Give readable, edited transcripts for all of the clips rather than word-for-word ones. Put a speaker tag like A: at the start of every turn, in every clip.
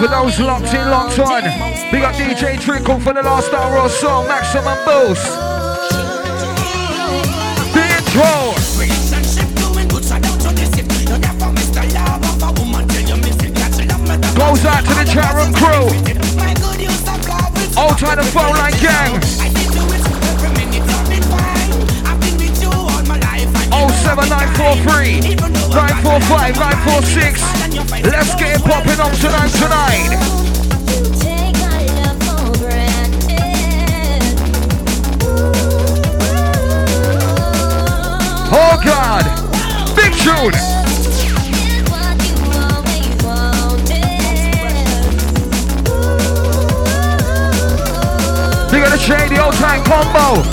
A: For those locked in, locked on, we got DJ Trickle for the last hour or so. Maximum boost. The intro. Goes out to the chat room crew. Old time the phone line gang. 07943 945 946. Let's get it popping up tonight. Oh God, big tune. Big of the shade, the old time combo.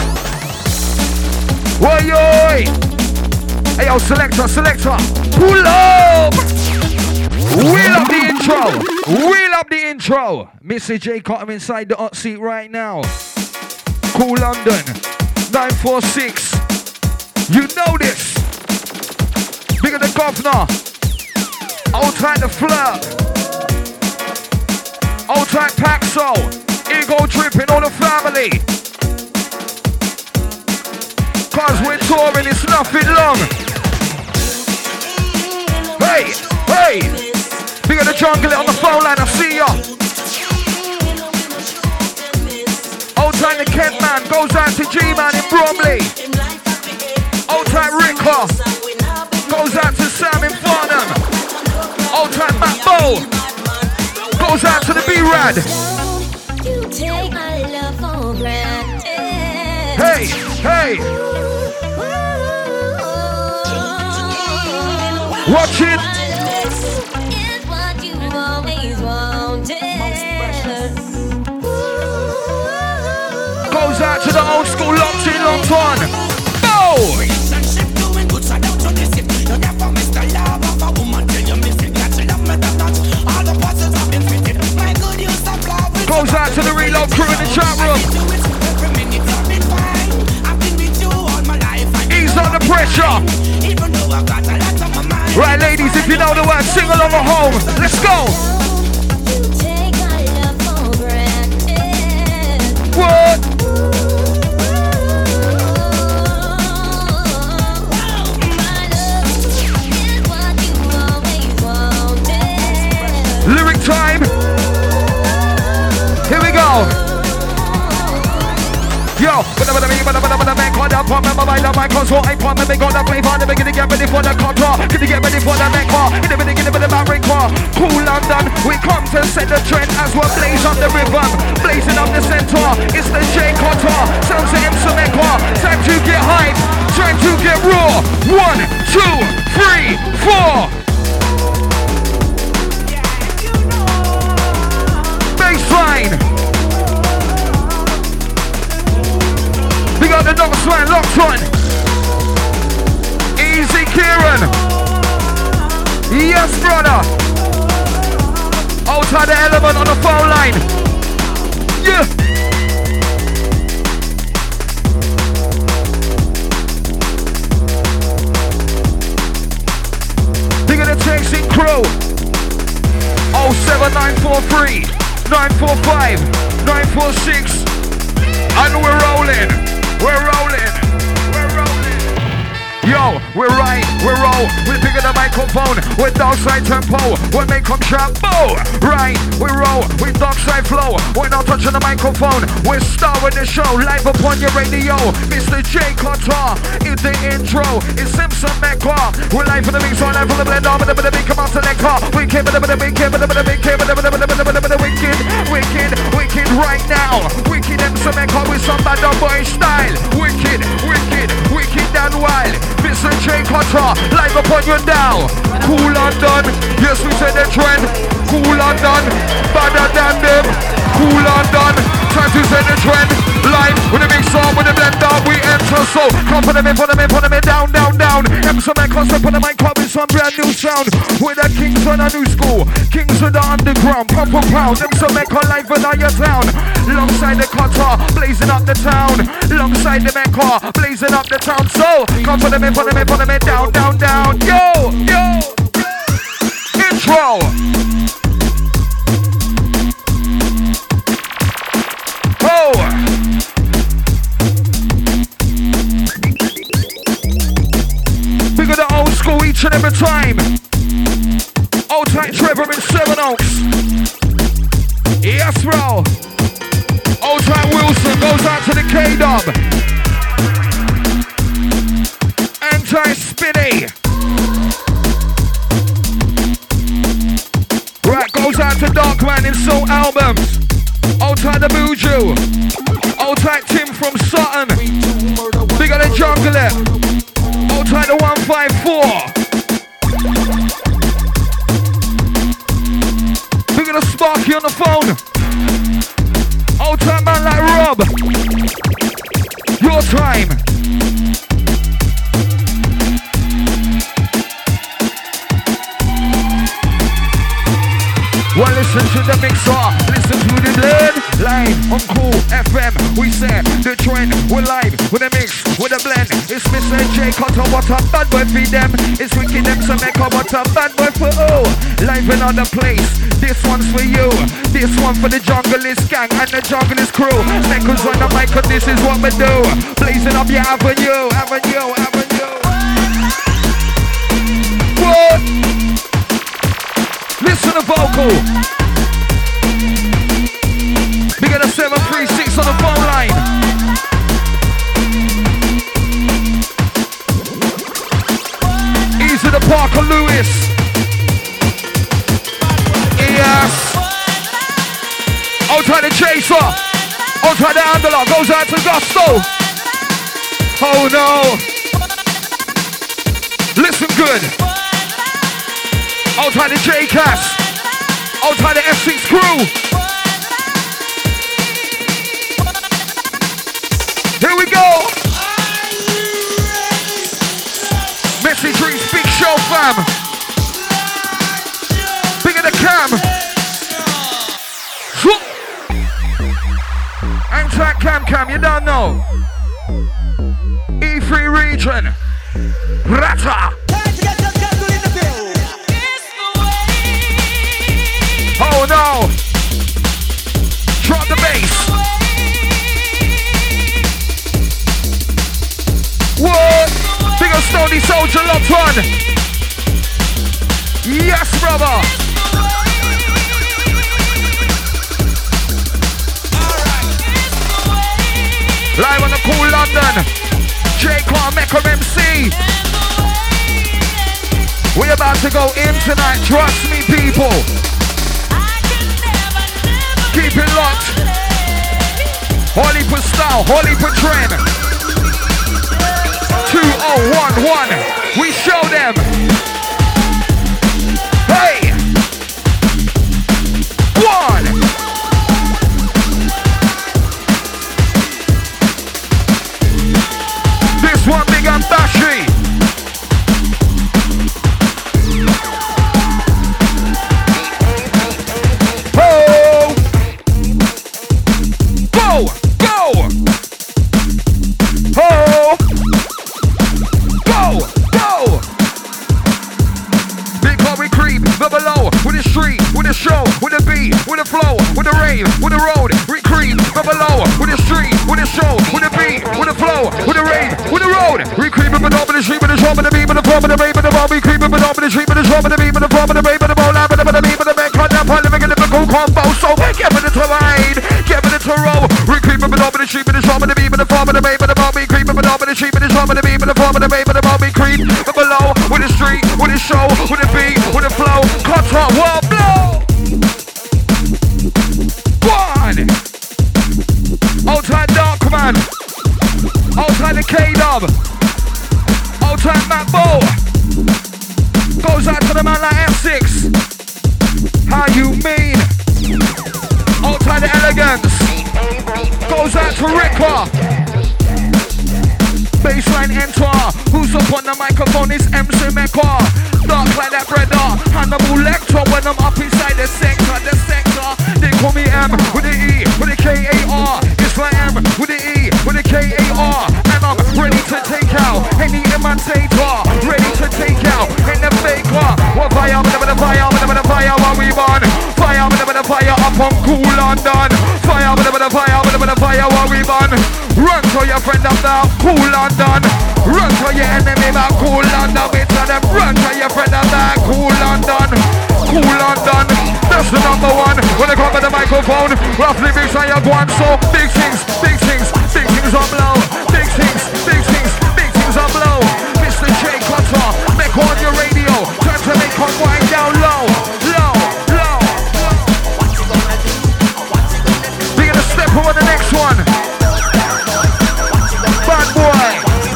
A: Oi. Hey yo, selector, pull up! Wheel up the intro! Mr. J Cotton inside the hot seat right now. Cool London, 946. You know this. Bigger the governor. Old time the flirt. Old time Paxo. Ego tripping on the family. Cause we're touring, it's nothing long. Hey! Big of the jungle on the phone line, I see ya. Old time the Kent man goes out to G-man in Bromley. Old time Ricker goes out to Sam in Farnham. Old time Matt Bow goes out to the B-Rad. Hey! Watch it! Goes out to the old school locked in, locked on. Bow! Goes out to the reload crew in the chat room. Ease on the pressure. Right, ladies, if you know the word, sing along at home. Let's go. What? Lyric time. Here we go. Yo, but the man called up on my mind, my console, I put me gonna play for the beginning, get ready for the control, can you get ready for the neck car, in the beginning of the married car, cool London, we come to set the trend as we're blaze on the rhythm, blazing up the center, it's the J Cutter, sounds of M Samekwa, time to get hype, time to get raw, 1, 2, 3, 4, baseline. We got the Knox line locked on. Easy Kieran. Yes, brother. Outside the element on the phone line. Yeah. Big of the chasing crew. 07943 945 946. And we're rolling. Yo, we're right, we're roll, we're bigger the microphone, with dark side tempo, when they come sharp, boom! Right, we roll, with dark side flow, we're not touching the microphone, we're starring the show, live upon your radio, Mr. J Cutter, it's the intro, it's Simpson Mecca, we're live for the mix, on live for the blend, on with the big come out selector, we came with the big, wicked right now, wicked Simpson Mecca with some bad boy style, wicked and wild. Mr. J Cutter, live upon your dial. Cool London, yes we said the trend. Cool London, better than them. Cool London, time to set the trend. Live with a big song, with a blender, we enter. So come put them in, down. Emerson Mac concept on the mic, with some brand new sound. With the Kings on a new school, Kings of the underground, pump and pound. Emerson Mac on live in your town. Alongside the Cutter, blazing up the town. Alongside the Mecca, blazing up the town. So come put them in, down. Yo. Intro. Seven Oaks. Yes, bro. Old time Wilson goes out to the K-Dub. Anti-Spinny. Right, goes out to Darkman in Soul Albums. Old time the Buju. Old time Tim from Sutton. Bigger than Jungle It. Old time the 154. Bigger than Sparky on the phone. Old time man like Rob. Your time. Well, listen to the mixer, listen to the blend. Live on Cool FM, we set the trend. We're live with a mix, with a blend. It's Mr. J Cutter, what a bad boy for them. It's Wicked them, so make up what a bad boy for all. Live in another place, this one's for you. This one for the Junglist gang and the Junglist crew. Neckles on the mic, and this is what we do. Blazing up your avenue, avenue, avenue. What? Listen to vocal. We got a 736 on the phone line. Easy to Parker Lewis. Yes. Outside the Chaser. Outside the Andalot. Goes out to Gusto. Oh no. Listen good. Outside the J-Cast. Outside the F6 crew. Here we go. Message Dreams, big show fam. Bigger the cam. Anti-cam, you don't know. E3 region. Rata. Oh no! Drop the bass! What? Big ol' Stony Soldier locked on! Yes, brother! Live on the Cool London! J. Clark Mecca MC! We're about to go in tonight, trust me people! Keep it locked. Holy for style, holy for trend. 2011. We show them. Hey. 1. This one big and bashy. Show, with a beat, with a flow, with a rave, with a road, we creep, up below, with a street, with a show, with a beat, with a flow, with a rave, with a road, we creep up and over the street, with the drum and the beat, with the drum and the rave, with the ball, we creep up and over the street, with the drum and the beat, with the drum and the rave, with the ball, with the beat, with the back, cut down, make a difficult combo, so get with it to ride, get with it to roll, we creep up and over the street, with the drum and the beat, with the drum and the rave, with the ball, we creep up and over the street, with the drum and the beat, with the drum and the rave, with the ball, we creep up below, with the street, with the show, with the beat, with the flow, cut up, well, blow. Outside Darkman, outside the K-Dub, outside Matt Bow, goes out to the man like F6. How you mean? Outside the Elegance, goes out to Ricker. Baseline enter, who's up on the microphone is MC Mecca. Dark like that brother, Hannibal Lecter when I'm up inside the sector, they call me M with the E, with the K-A-R. It's like M with the E, with the K-A-R. And I'm ready to take out any imitator, ready to take out any faker. What fire, with the fire, while we burn. Fire, with the fire up on Cool London. Fire, with the fire, while we burn. Run to your friend up now, Cool London. Run to your enemy about Cool London. We tell them, run to your friend up now, Cool London. Cool London. That's the number one. When I come with the microphone, roughly big on your one. So big things are blow. Big things are blow. Mr. J Cutter, make on your radio. Time to make on wind down low. We're gonna step over the next one. Bad boy.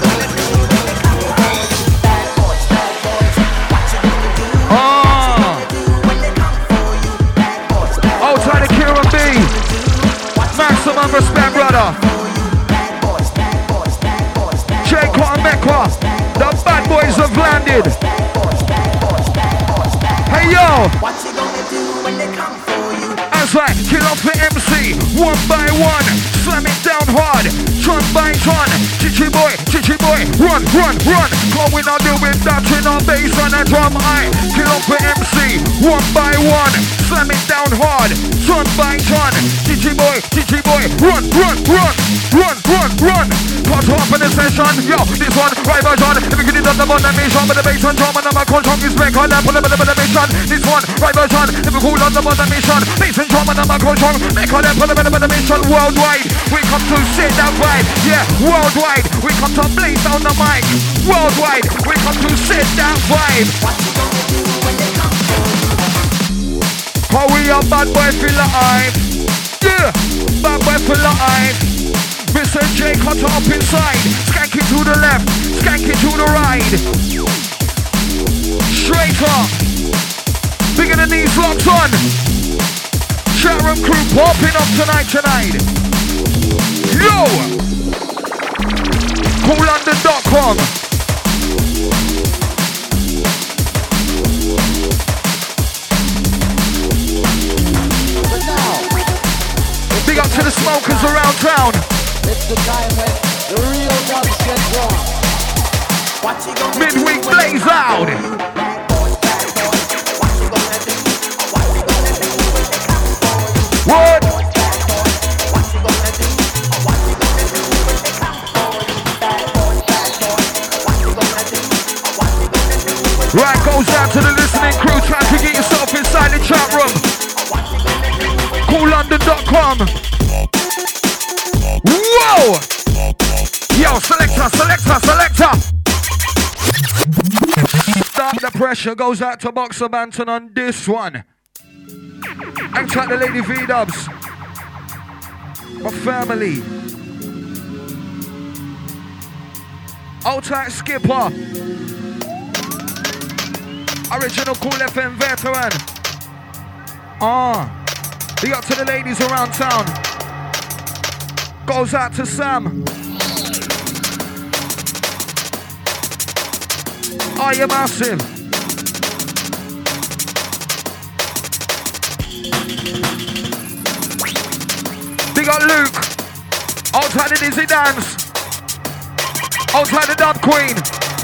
A: Outside of Kieran B. Maximum respect, brother. Jacob and Mecca, the bad boys have landed. Hey yo! What you gonna do when they come for you? That's right, kill off the MC, one by one, slam it down hard, ton by ton. Chichi boy, run. Cause we not doing that in our bass and a drum high. Kill off the MC, one by one, slam it down hard, ton by ton. Chichi boy, run. Cut off in the session, yo, this one, right version. If you get it on the bottom mission, but the bass and drum and the control is back on that, pull up the mission. This one, right version. If you cool on the bottom mission, bass and drum and the control, make on that, pull up the mission. Worldwide, we come to set that vibe. Yeah, worldwide, we come to blaze down the mic. Worldwide, we come to set that vibe. What you gonna do when they come for you? How we are bad boy feel alive. Yeah, bad boy feel alive. Mr. J Cutter up inside. Skank it to the left, skank it to the right. Straight up. Bigger than these locks on. Chatroom crew popping up tonight. Yo! CoolLondon.com. Big up to the smokers around town.
B: It's the time when the real dubs get wrong.
A: Midweek blaze out. What? Right, goes out to the listening crew. Time to get yourself inside the chat room. CoolLondon.com. Whoa! Yo, selector. Stop the pressure. Goes out to Boxer Banton on this one. And check the Lady V-Dubs. My family. Old tight Skipper. Original Cool FM veteran. Big up to the ladies around town. Goes out to Sam. Are you massive? Big up Luke. Outside the Dizzy Dance. Outside the Dub Queen.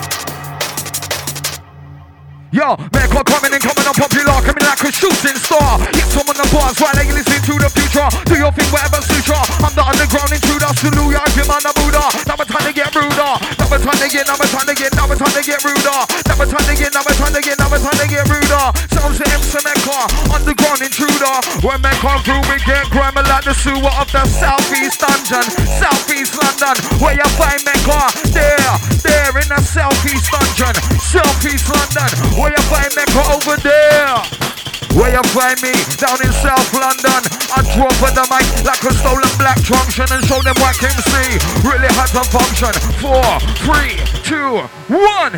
A: Yo, Mecca coming up popular, coming like a shooting star. Hit some on the bars while they listen to the future. Do your thing whatever suits ya. I'm the underground intruder, salute ya, give man a Buddha. Now it's time to get ruder. Now it's time to get ruder. Now it's time to get ruder. Sounds the MC Mecca, underground intruder. When Mecca through, we get grammar like the sewer of the Southeast Dungeon. Southeast London, where you find Mecca. There in the Southeast Dungeon. Southeast London. Where you find Mecca over there? Where you find me? Down in South London. I drop on the mic like a stolen black junction and show them what can see. Really had to function. 4, 3, 2, 1.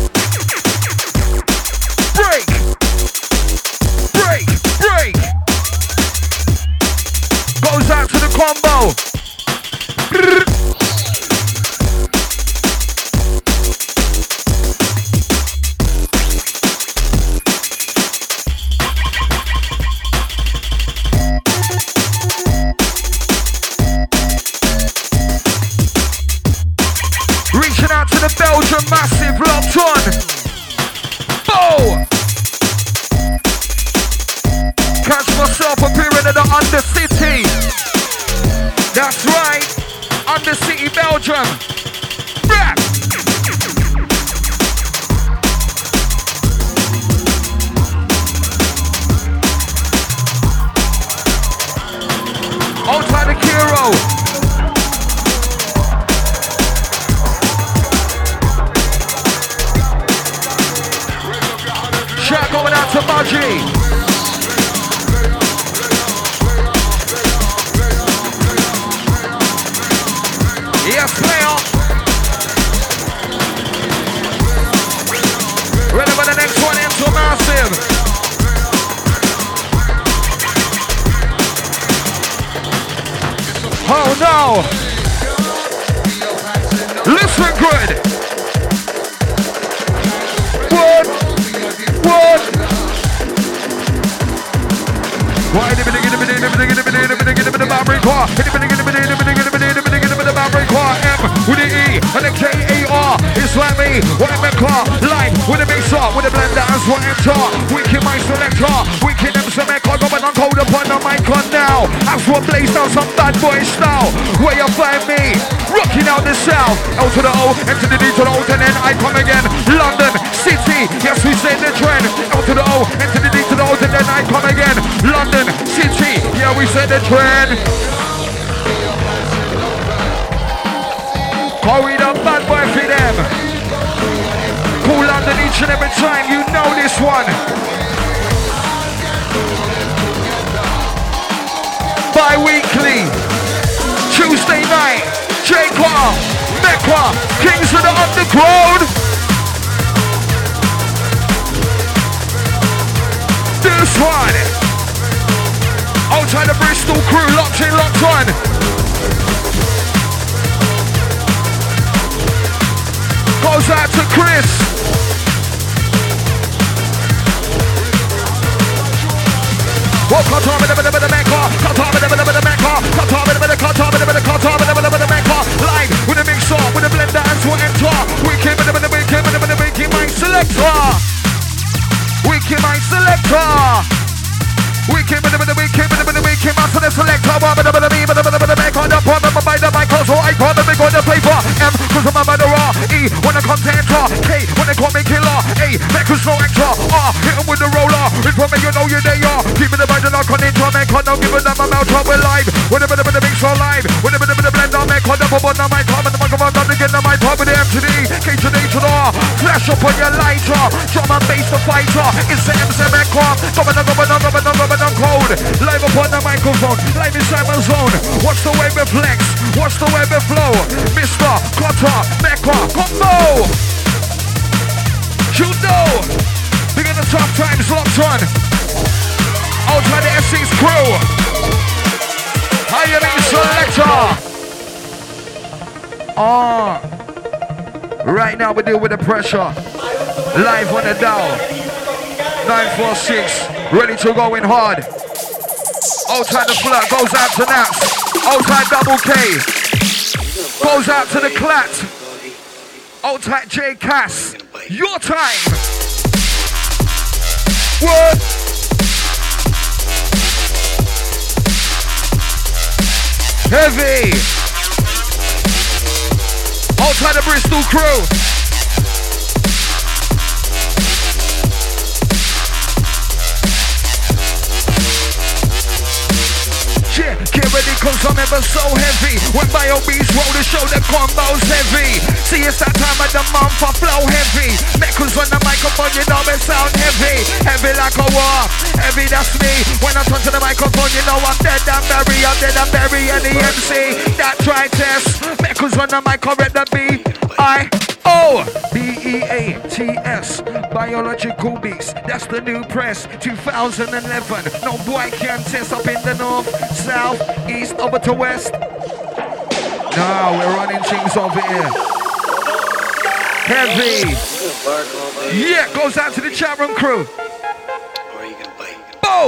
A: Break. Goes out to the combo. Reaching out to the Belgian massive locked on. Bow! Catch myself appearing at the Undercity. That's right, Undercity Belgium. Rap! row. Shout going out to Budgie. Yes, player. Ready for the next one into massive. Oh no! Listen good. What? Why did with the E and the K-A-R, it's like me, what a car, line with a mixer, with a blender as what enter, wicked my selector, wicked them some echo, going on cold upon the mic on now, that's what plays down some bad boy style, where you find me, rocking out the south, L to the O, M to the D to the O, and then I come again, London, City, yes we say the trend, L to the O, M to the D to the O, and then I come again, London, City, yeah we say the trend. Hurry up, bad boy for them. Cool London each and every time, you know this one. Bi-weekly, Tuesday night, J-Car, Mecca, Kings of the Underground. This one. Outside the Bristol crew, locked in, locked on. Goes out to Chris. Well, cut on with the Mecca, cut on with the Mecca, cut on with the Mecca, line with the mixer, with the blender and to enter. We came with the Wicked Mind Selector. Wicked Mind Selector. We came with the master the selector, but the me, but the make on the problem by the mic, so I call the big on the paper. M, cause I'm a raw. E, when the contenter. K, when they call me killer. A, make us no extra. R, hit him with the roller. It's for me, you know you're there. Keep it by the knock on intro, make on, don't give it them a mouth, we're live. With the mix so live. With the blender, make on the bubble on the mic, on the microphone, I'm to get the mic, with the M to D, K to D to the R. Flash up on your lighter. Drum and bass the fighter. It's the MC Mecca. I'm cold, live upon the microphone, live inside my zone. Watch the way we flex, watch the way we flow. Mr. Cutter, Mecca, combo. You know, big in the tough times, locked on. Outside the Essex crew. How you mean selector? Right now we deal with the pressure. Live on the dial. 946. Ready to go in hard. Outside the flirt goes out to Nats. Outside double K. Goes out to the Clat. Outside J Cass. Your time. What? Heavy. Outside the Bristol crew. Yeah, get ready cause I'm ever so heavy. When by beats roll the show, the combo's heavy. See it's that time of the month, I flow heavy. Meckles on the microphone, you know it sound heavy. Heavy like a war, heavy that's me. When I turn to the microphone, you know I'm dead and bury. I'm dead and bury and the MC. That try test. Meckles on the mic, correct the B-I-O-B-E-A-T-S. Biological beats, that's the new press. 2011, no boy can test up in the north, south, east, over to west. No, we're running things over here. Heavy. Yeah, goes out to the chat room crew. Bow.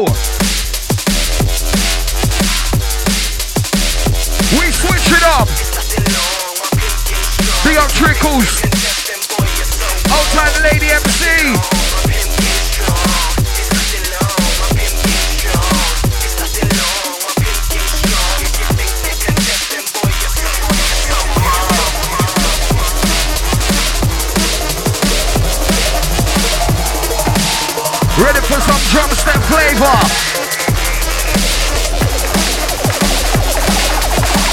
A: We switch it up. Big up Trickles. Outside Lady MC. Ready for some drum step flavor.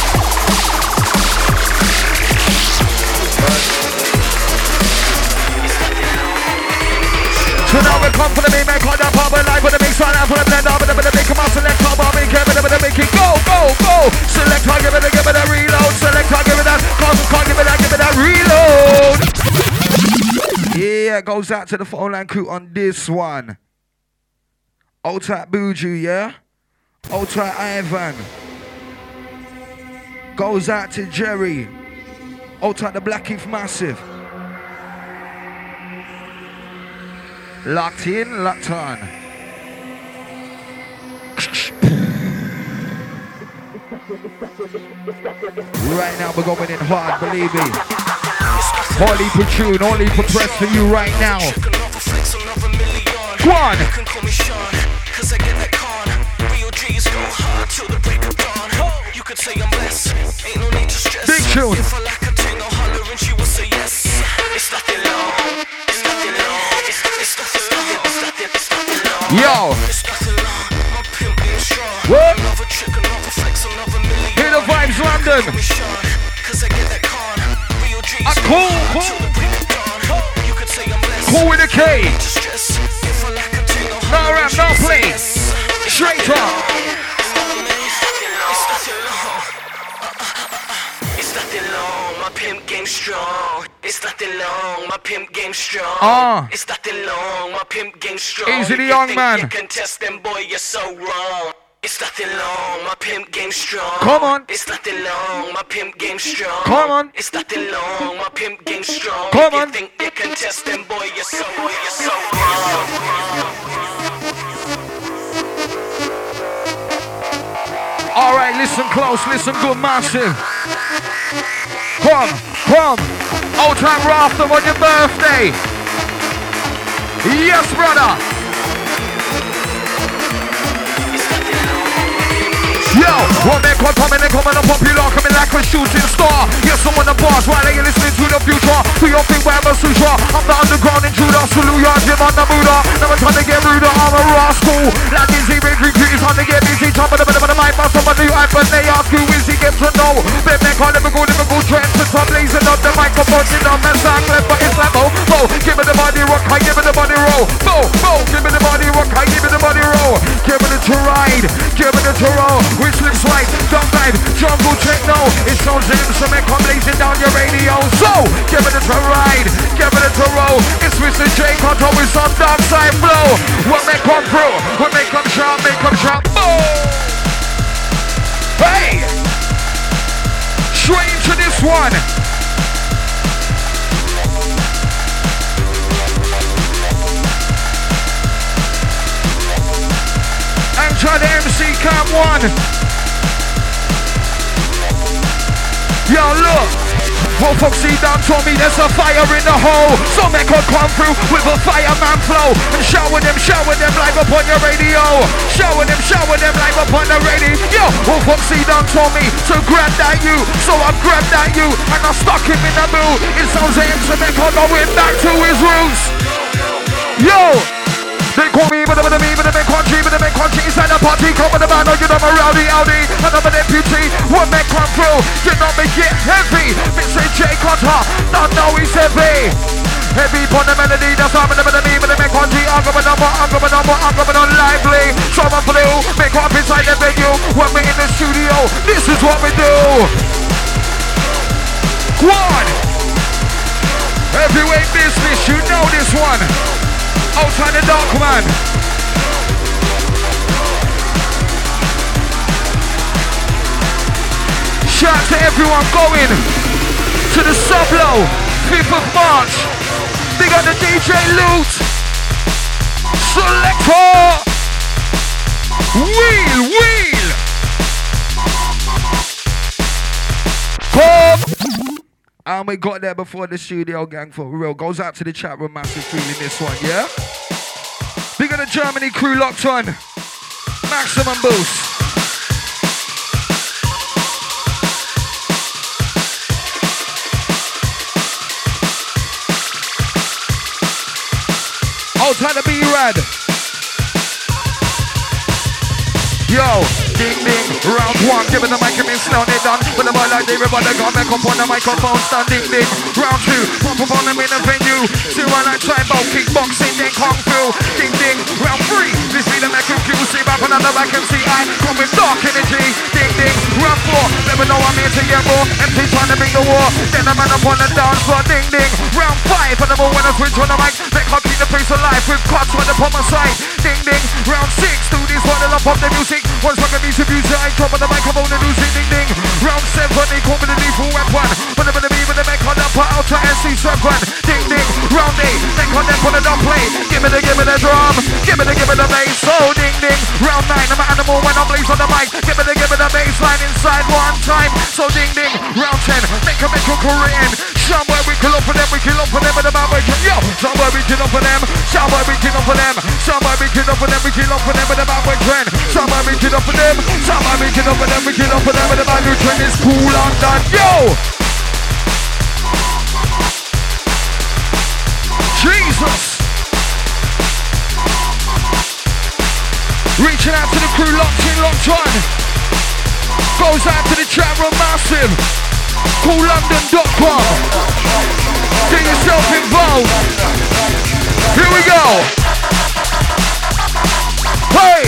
A: right, goes out to the phone line crew on this one. Old tight Buju, yeah? Old tight Ivan. Goes out to Jerry. Old tight the Black Heath Massive. Locked in, locked on. Right now we're going in hard, believe me. Holy for tune, only for press for you right now. Go on. Big tune. Yo. What? Hear the vibes, London. Cool. Cool with a K. No rap, no play. Straight up. It's nothing long, my pimp game strong. It's nothing long, my pimp game strong. It's nothing long, my pimp game strong. Easy the young man. You can test them, boy, you're so wrong. It's nothing long, my pimp game strong. Come on. It's nothing long, my pimp game strong. Come on. It's nothing long, my pimp game strong. Come on. If you think you can test them, boy, you're so wrong. Alright, listen close, listen good, massive. Come. Old time Rafter on your birthday. Yes, brother. Yo, one man coming and popular, coming like a shooting star. Yes, I'm on the bars while you're listening to the future. We all think we're a sutra. I'm the underground intruder, salute Jim on the Buddha. Never trying to get ruder, I'm a rascal. Like easy, big recruit, time to get busy. Top of the mic, but somebody new iPhone, they ask who is he, get to know. Big man can't lyrical trends, and top blazing up the microphone. In the mess, I'm left, but it's like, oh, give me the body rock, I give me the body roll. Give me the body rock, I give me the body roll. Give me the to ride, give me the to roll. Which lips right, dumb vibe, jungle techno. It sounds like some come blazing down your radio. So, give it a ride, give it a roll. It's Mr. J Control with some dark side flow. What may come through, what may come sharp, boom. Hey! Straight into this one. And try the MC Cam 1. Yo, look. Well, Foxy done told me there's a fire in the hole. So man could come through with a fireman flow and shower them live up on your radio. Shower them live up on the radio. Yo, well, Foxy done told me to grab that you. So I've grabbed that you and I stuck him in the mood. It sounds like so man could going back to his roots. Yo. They call me, but the big country inside the party. Come on the man, you know I'm a rowdy, and I'm an deputy. One man come through, you know me get heavy. Mr. J Cotter, don't know he's heavy. Heavy upon the melody, that's how I'm gonna be, but the big country. I'm going on lively. So I'm blue, make up inside the venue. When we're in the studio, this is what we do. One. Heavyweight business, you know this one. Outside the dark man. Shout out to everyone going to the Sublow, 5th of March. Big on the DJ Loot. Selector. Wheel. Come. And we got there before the studio gang for real. Goes out to the chat room, massive feeling this one, yeah? Big on the Germany crew locked on. Maximum boost. All time to be rad. Yo. Ding ding, round one, giving the mic and me slow it down. But the boy like everybody got back up on the microphone, stand ding ding. Round two, pop up on them in the venue. See one like tribal, kickboxing, then kung fu. Ding ding, round three, this be the neck of Q. See back another back and see I come with dark energy. Ding ding, round four, never know I'm here to get more. MC trying to bring the war, then the man up on the dance floor. Ding ding, round five, and the more when I switch on the mic, they can't keep the pace alive with cuts right up on my side. Ding ding, round six, do this one and up the music. Once I get these abuse, I drop on the mic, I'm on the music. Ding ding, round seven, they call me the lethal weapon. But I'm gonna be with the mic on the put out to NC7. Ding ding, round eight, they call them on the drum play. Give me the drum, give me the bass. So ding ding, round nine, I'm an animal when I blaze on the mic. Give me the bass line inside one time. So ding ding, round 10, make a career in. Somewhere we kill up for them, we kill up for them with the bad way. Yo, somewhere we kill up for them, somewhere we kill up for them, somewhere we kill up for them, we kill up for them with the bad way trend. Somewhere we kill up for them, somewhere we kill up for them, we kill up for them with the bad new trend. It's cool on that, yo! Jesus! Reaching out to the crew, locked in, locked on. Goes out to the chat room, massive. CoolLondon.com. Get yourself involved. Here we go. Hey!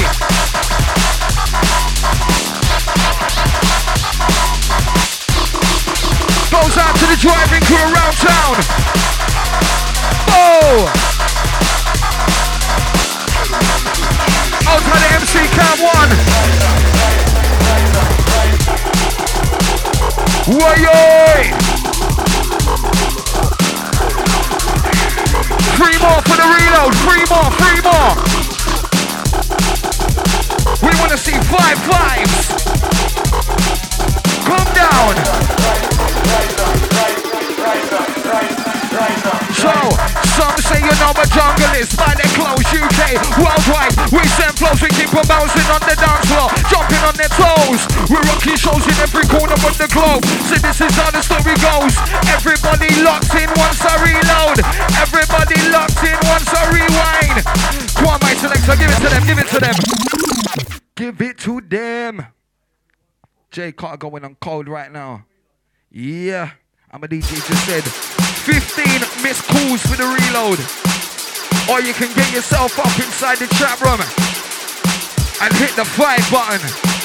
A: Goes out to the driving crew around town. Oh! Outside the MC Cam 1. Way-oy! 3 more for the reload, 3 more. We want to see 5 fives. Come down. So, some say you know a junglist, by their clothes, UK, worldwide. We send flows, we keep on bouncing on the dance floor, jumping on their toes. We're rocking shows in every corner of the globe. So this is how the story goes. Everybody locked in once I reload. Everybody locked in once I rewind. Come on, my selector, give it to them, give it to them. Give it to them. Jay Carter going on cold right now. Yeah, I'm a DJ just said 15 missed calls for the reload. Or you can get yourself up inside the chat room and hit the 5 button.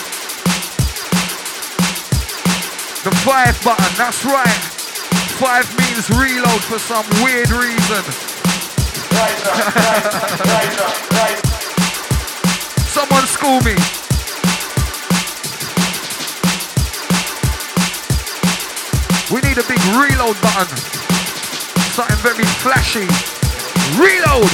A: The 5 button, that's right. 5 means reload for some weird reason. Someone school me. We need a big reload button. Something very flashy. Reload!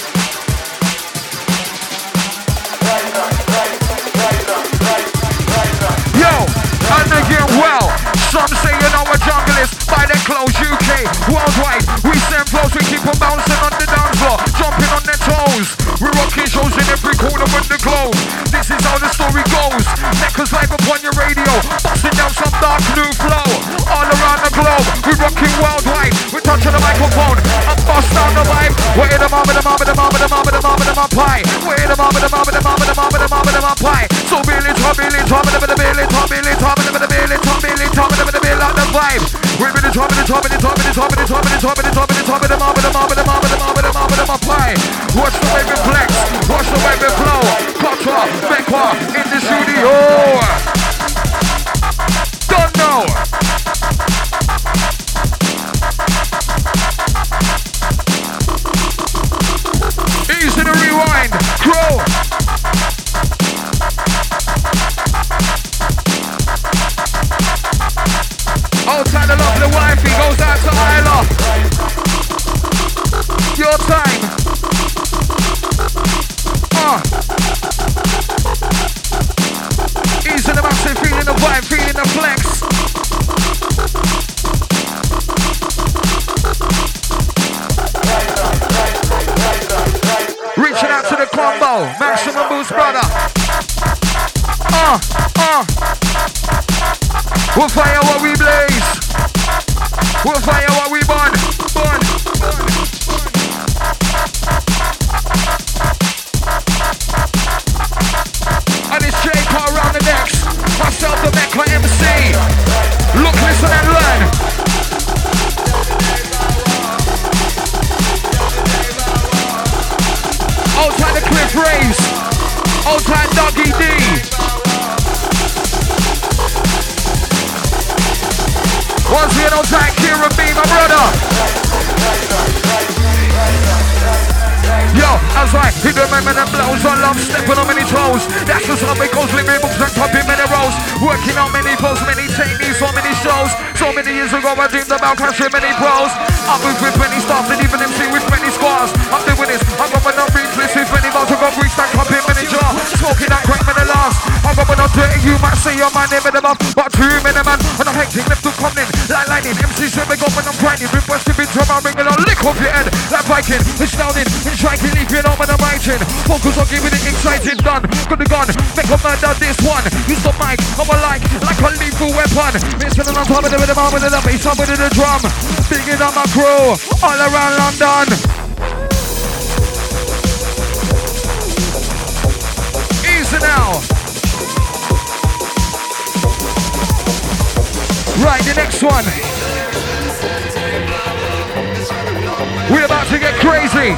A: Yo, and again, well, some say you know a junglist, by their clothes, UK, worldwide. We send flows, we keep on bouncing on the dance floor, jumping on their toes. We're rocking shows in every corner of the globe. This is how the story goes. Neckers live upon your radio, busting down some dark new flow. All around the globe, we're rocking worldwide. We're touching the microphone and bust down the vibe. We're in the mom, the pie. We're in the mom, the pie. So Billy, Tom, like the vibe. We're in the top of the pie. Watch the wave and flex, watch the wave and flow. Contra, Bekwa in the studio. Don't know. Easy to rewind, Crow. Outside the lovely wifey goes out to Isla. Your time. Easy the massive, feeling the vibe, feeling the flex. Reaching out to the combo, maximum boost, brother. We'll fire what we blaze. We'll fire what we burn. And it's J Car around the as I hit the man and blows on love, stepping on many toes. That's just how it goes, living books and topping many rows. Working on many flows, many techniques, so many shows. So many years ago I dreamed about catching many pros. I moved with many stars and even MC with many scars. I'm doing this, I got my non-reach list with many bars. I got reach back up in many jar. Smoking that crack many last. I got my non-dirty, you might say your man name in the mouth. But too many man, and I'm hectic, left to come in. Like lightning, MC's never go when I'm grinding. Been busting, been drum, I'm ringing a lick off your head. Like Viking, it's down in, it's striking, leaving on when I'm writing. Focus on giving it exciting, done. Got the gun, make a murder this one. Use the mic, I'm like a lethal weapon. Missing on top of the rhythm, with the bass, I'm with the drum. Bigging up my crew, all around London. Easy now. Right, the next one. We're about to get crazy.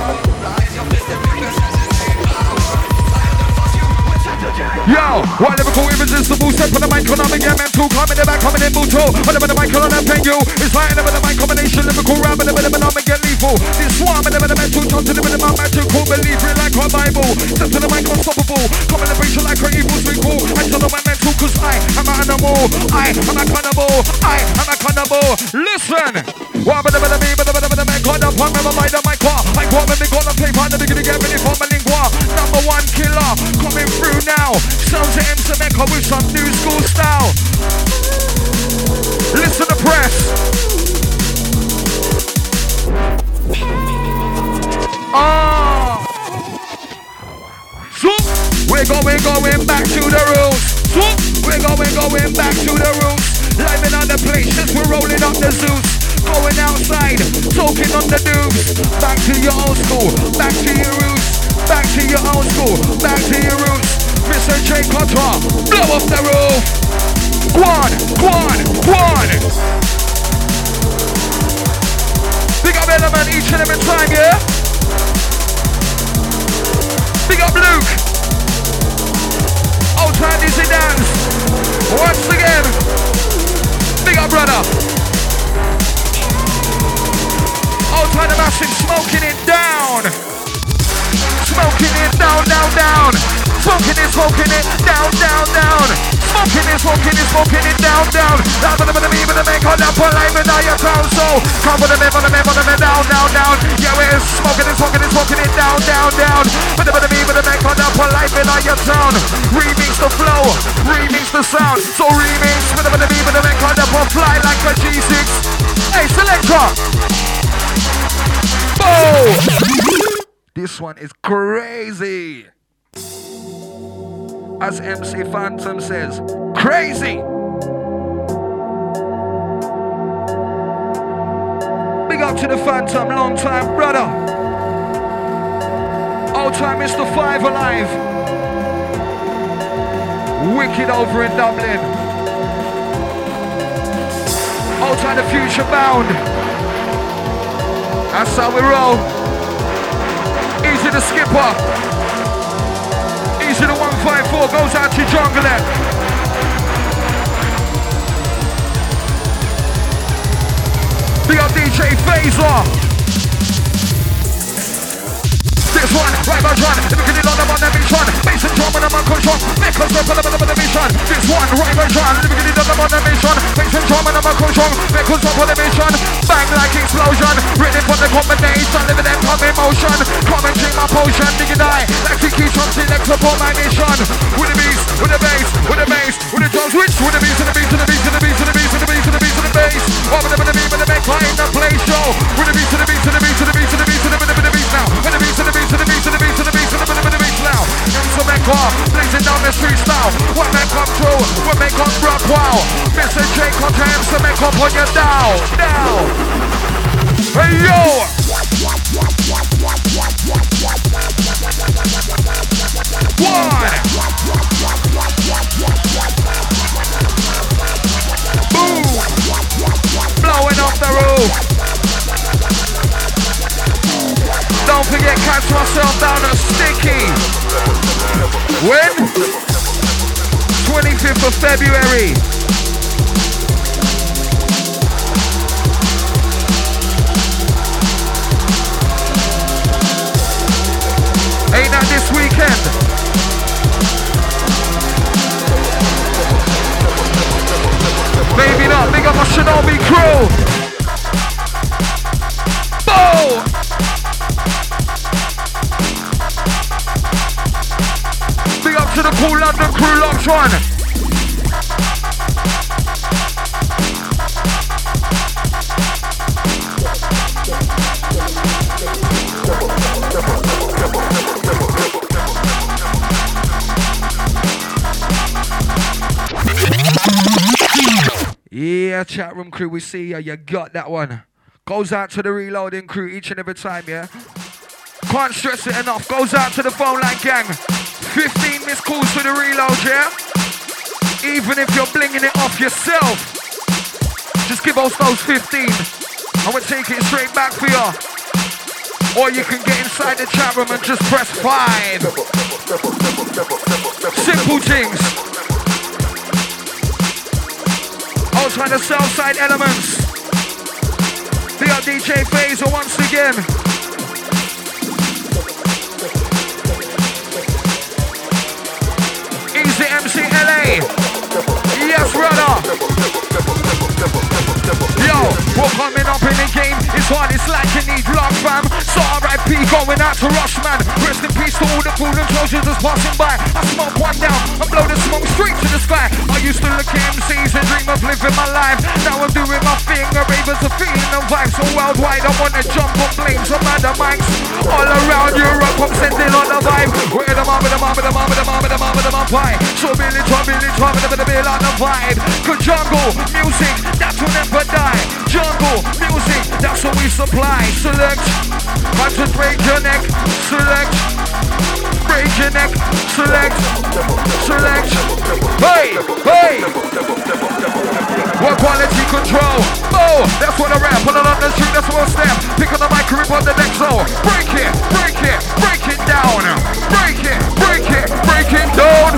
A: Yo, what lyrical irresistible step on the mic on again, mental, coming in the back, coming in Buto. On the mic on that pengu, it's like the mic combination, lyrical rap, and the minimum, I'm get lethal. This one, and the mental, jump to the minimum, magical, believe it like our Bible. Step to the mic, unstoppable, come in the breach like her evil's recall. I tell them my mental, cause I am an animal, I am a cannibal, I am a cannibal. Listen! What about the me, but the man got up on my mind, my car. I got when they got the paper, and the beginning, get ready for my lingua. Number one killer, coming through now. Sounds of MC Mecca with some new school style. Listen to press. So we're going back to the roots. So we're going back to the roots. Living on the places, we're rolling up the Zeus. Going outside, talking on the dudes. Back to your old school, back to your roots. Back to your old school, back to your roots. Mr. J. Contra, blow off the roof. One. Big up Element each and every time, yeah? Big up Luke. Old time Dizzy Dance. Once again. Big up brother. Old time the Massive smoking it down. Smoking it down. Smoking it down. Smoking it down. Down for the me, but the man called up on life and now your town. So come for the man, down. Yeah, we're smoking it down. But the me, but the man called up on life and now your town. Remix the flow, remix the sound. So remix, but the me, but the man called up on fly like a G6. Hey, selector. Boom. This one is crazy. As MC Phantom says, crazy. Big up to the Phantom, long time brother. Old time Mr. Five Alive. Wicked over in Dublin. Old time the Future Bound. That's how we roll. Easy the skipper. Easy the 154 goes out to Junglet. Big up DJ Phaser. This one, right by John, if we get it on the mission. Bass and drum and I'm on control. Make us up on the mission. This one, right by John, if we get it on the mission. Bass and drum and I'm on control. Make us up on the mission. Bang like explosion. Ready for the combination. Living them come in motion. Come and drink my potion. Dig and die. Like to keep on select upon my mission. With the beats, with the bass, with the bass, with the drums, which with the beats, with the beats, with the beats, with the beats, with the beats, with the beats, with the beats, with the bass. Over the beat, with the back in the play show. With the beats, with the beats, with the beats, with the beats, with the beats, with the beats now. With the beats, with the beats, with the beats, with the beats, with the beats, with the beats now. MC Mecca, blazing down the street style. What men come through, what men come rock wow. Mr. J. Contra, MC Mecca on your down. Hey yo! One! Boom! Blowing off the roof. Don't forget, catch myself down at Sticky. When? 25th of February. Ain't that this weekend? Maybe not. Big up my Shinobi crew. Boom! Big up to the cool London crew, locked one. Yeah, chat room crew, we see ya. You got that one. Goes out to the reloading crew each and every time, yeah? Can't stress it enough. Goes out to the phone line gang. 15 missed calls for the reload, yeah? Even if you're blinging it off yourself, just give us those 15. I will take it straight back for you. Or you can get inside the chat room and just press 5. Simple things. Outside the south side elements. Big up DJ Phaser once again. Easy MC LA. Yes, brother. Yo, we're coming up in the game. It's hard, it's like you need luck, fam. So RIP going out to Rushman. Rest in peace to all the fallen soldiers that's passing by. I smoke one down and blow the smoke straight to the sky. I used to look at MCs and dream of living my life. Now I'm doing my thing, a ravers are feeling the vibes. So worldwide I wanna jump on flames from other mics. All around Europe I'm sending on the vibe. Where the mom, the mom, the mom, the mom, the mom, the mom pie. So Billy Trump, the bill on the vibe. Cause jungle music, that will never die. Jungle music, that's what we supply. Select, want to break your neck. Select, break your neck. Select, select. Hey, hey. What quality control? Oh, that's what I rap. Put it on the street, that's what I step. Pick on the mic, rip on the next zone. Break it, break it, break it down. Break it, break it, break it down.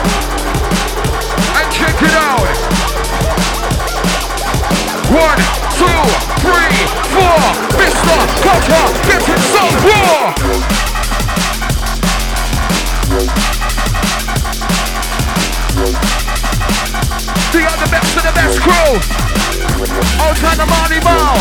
A: And check it out. 1, 2, 3, 4. Mr. Culture, getting some war. We are the best of the best crew. Outside the Marley Mall.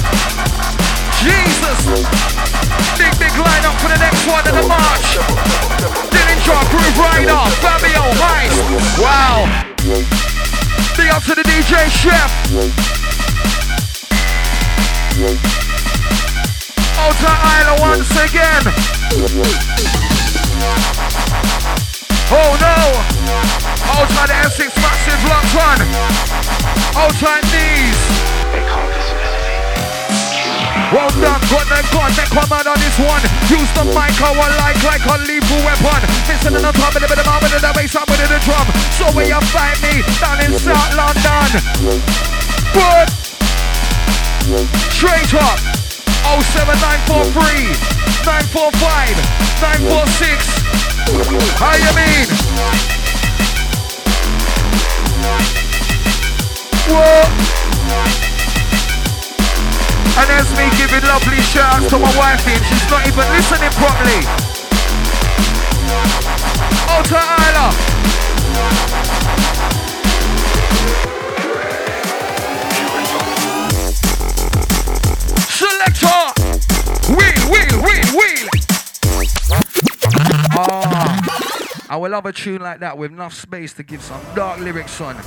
A: Jesus. Big line up for the next one in the march. Dillinger, Groove Rider, Fabio, Heist. Wow. Big up to the DJ Chef. Outside Island once again. Oh no. Outside the M6 Massive Locked One. Outside these. Well done, got that command on this one. Use the mic how I like a lethal weapon. Missing in the top of the arm and the bass up with the drum. So where you find me, down in South London. But straight up 07943 945 946. How you mean? Whoa. And there's me giving lovely shouts to my wifey and she's not even listening properly. Oh, to Isla. Selector. Wheel. I will love a tune like that with enough space to give some dark lyrics on.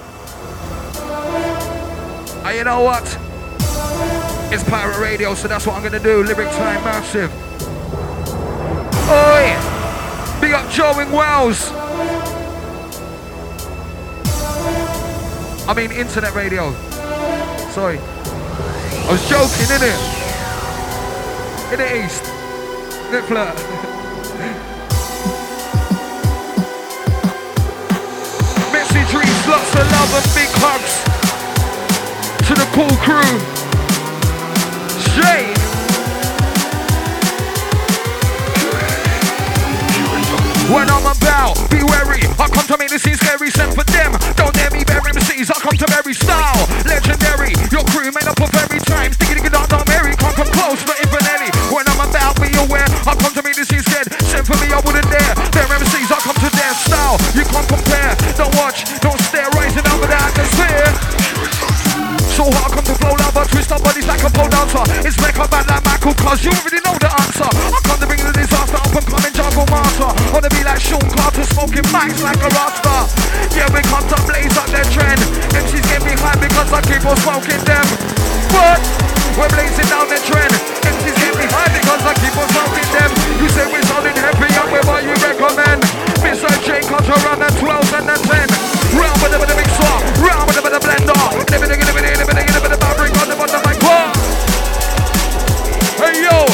A: And you know what? It's Pirate Radio, so that's what I'm gonna do. Lyric time massive. Oi! Big up Joe in Wells. I mean internet radio. Sorry. I was joking, innit? In the east. Lip flirt. Messy dreams, lots of love and big hugs to the cool crew. Jay. When I'm about, be wary. I come to make the scene scary, sent for them. Don't dare me bear MCs, I come to very style. Legendary, your crew made up of every time. Sticky not Mary, can't come close, not even any. When I'm about, be aware. I come to make the scene scared. 7 keep on smoking them. But we're blazing down the trend. MC's get behind because I keep on smoking them. You say we're sounding heavy and we're what you recommend. Mr. J comes around the 12 and the 10. Round with the mixer, round with the blender. Living the fabric on the bottom of my car. Hey yo!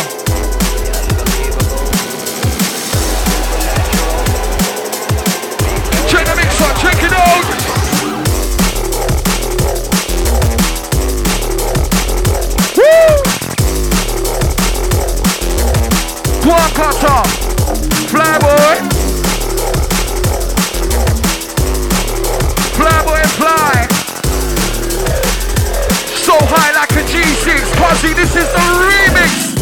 A: Check the mixer, check it out! Woo! One cutter, Flyboy. Flyboy fly. So high like a G6. Quasi, this is the remix.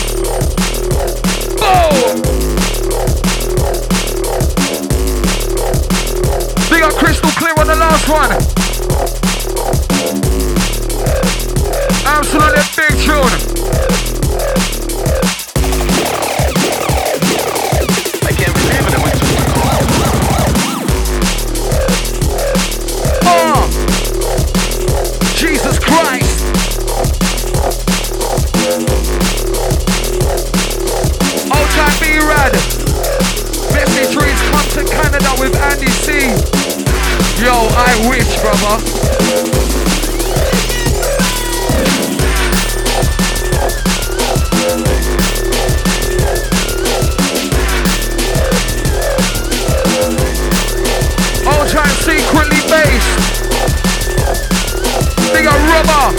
A: Oh! They got crystal clear on the last one. Absolutely big tune. I can't believe it. It was just a call. Jesus Christ. Old time B-Rad. Messy Trees come to Canada with Andy C. Yo, I wish, brother. Old time secretly based. They got rubber.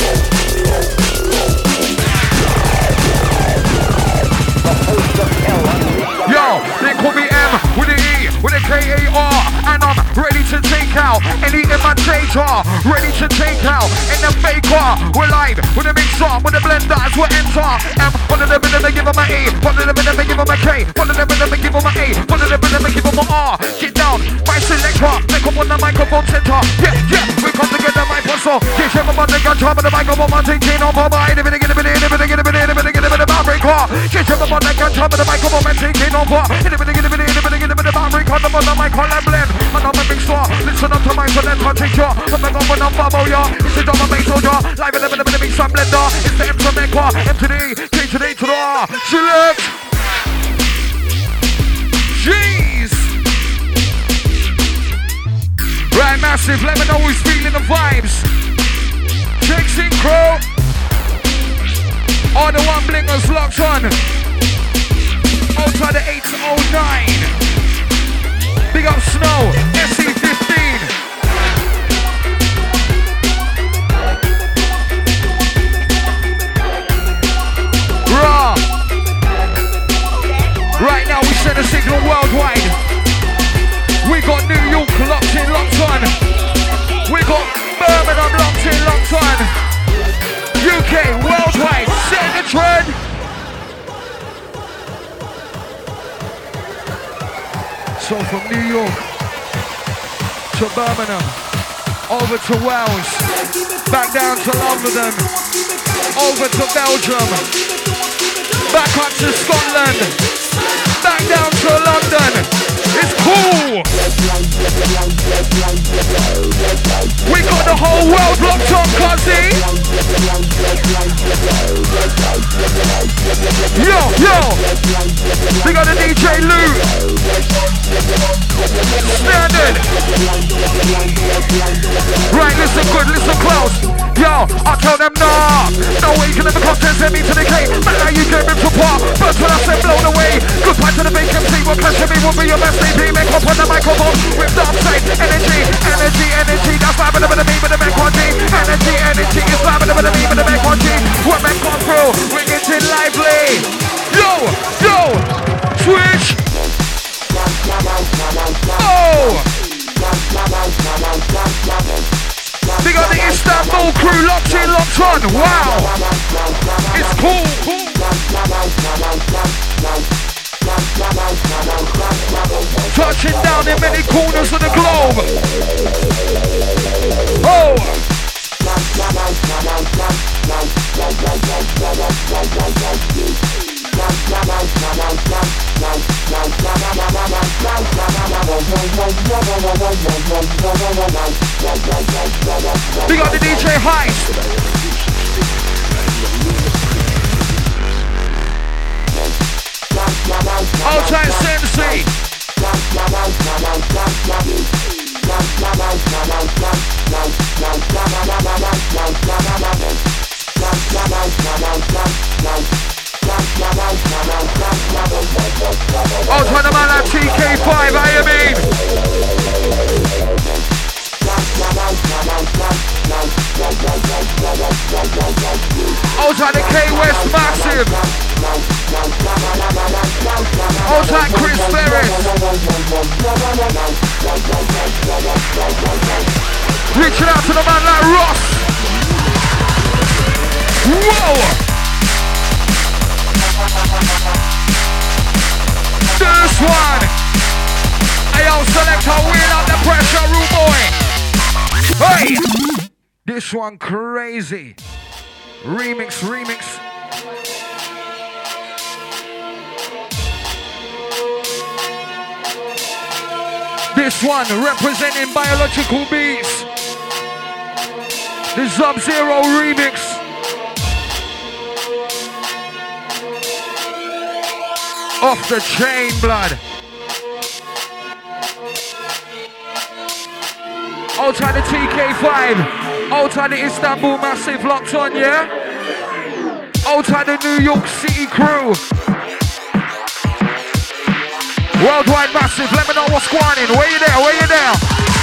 A: Yo, they call me M with an E, with a K-A-R, and I'm ready to take out any imitator, ready to take out in the baker. We're live with a mixer, with a blender as we enter. M, one of them in them give them an E, one of them in them give them a K, one of them in them give them an A, one of them in them give them an R. Get down, my selector, make up on the microphone center. Yeah, yeah, we come together, my puzzle. Get him up on the gun, drop on the microphone, I'm taking over my get him up on the gun, drop on the microphone, I'm taking over. Listen up to my selector, take your I'm not going to bubble ya. It's the drama make soldier. Live in the mix, some blender. It's the M to Mekwa, M to D, K to D to the R. Select. Jeez. Right, massive. Let me know who's feeling the vibes. Check synchro. All the one blingers locked on. Outside the 809. Big up Snow, SC15. Raw. Right now we send a signal worldwide. We got New York locked in, locked on. We got Birmingham locked in, locked on. UK worldwide, set the trend. So from New York to Birmingham, over to Wales, back down to London, over to Belgium, back up to Scotland, back down to London. It's cool. We got the whole world locked on, Cuzzy. Yo, yo. We got the DJ Lou. Standard. Right, listen good, listen close. Yo, I tell them nah. No way you can ever contest me to the K. Man, now you gave him to part. First when I said blown away. Goodbye to the vacancy. What clashing me will be your best EP. Make up on the microphone with the upside. Energy, energy, energy. That's live with the me with the Mekwa G. Energy, energy. It's live with the me with the Mekwa G. When men come through, we get it lively. Yo, yo. Switch. Oh. They got the Istanbul crew locked in, locked on. Wow. It's cool, cool. Touching down in many corners of the globe. Oh. We got the DJ Heist. Outside Sensei. Outside the man at TK5, how you mean? Outside the K West Massive. Outside Chris Ferris. Reaching out to the man like Ross. Whoa! This one. Ayo, selector, wheel up the pressure, rude boy. Hey! This one crazy. Remix. This one representing Biological Beats. The Sub-Zero remix. Off the chain, blood. Outside the TK5. Outside the Istanbul Massive locked on, yeah? Outside the New York City crew. Worldwide Massive, let me know what's going on. Where you there?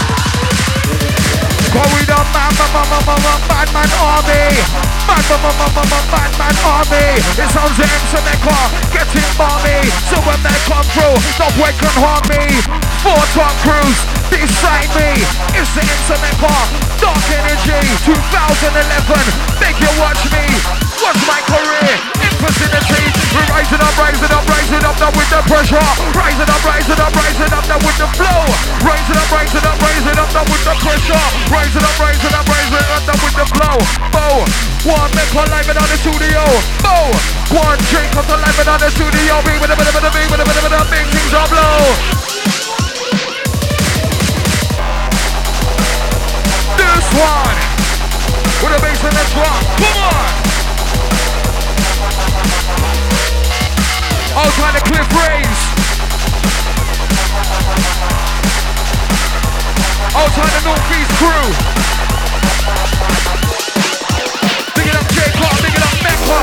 A: Going on, Batman Army. Batman Army. It sounds the Msemeka getting balmy. So when they come through, no way can harm me. 4 top crews beside me. It's the Msemeka Dark Energy 2011. Make you watch me. Watch my career in vicinity. We're rising up now with the pressure. Rising up now with the flow. Rising up now with the pressure. Rising up now with the flow. Bow. One make one live in on the studio. Bow. One drink up the live in on the studio. Big with a bit of big things are blow. This one with a bass in the drum. Come on. Outside the Cliff Rays. Outside the Northeast crew. Big it up J Clark, big it up Mecca.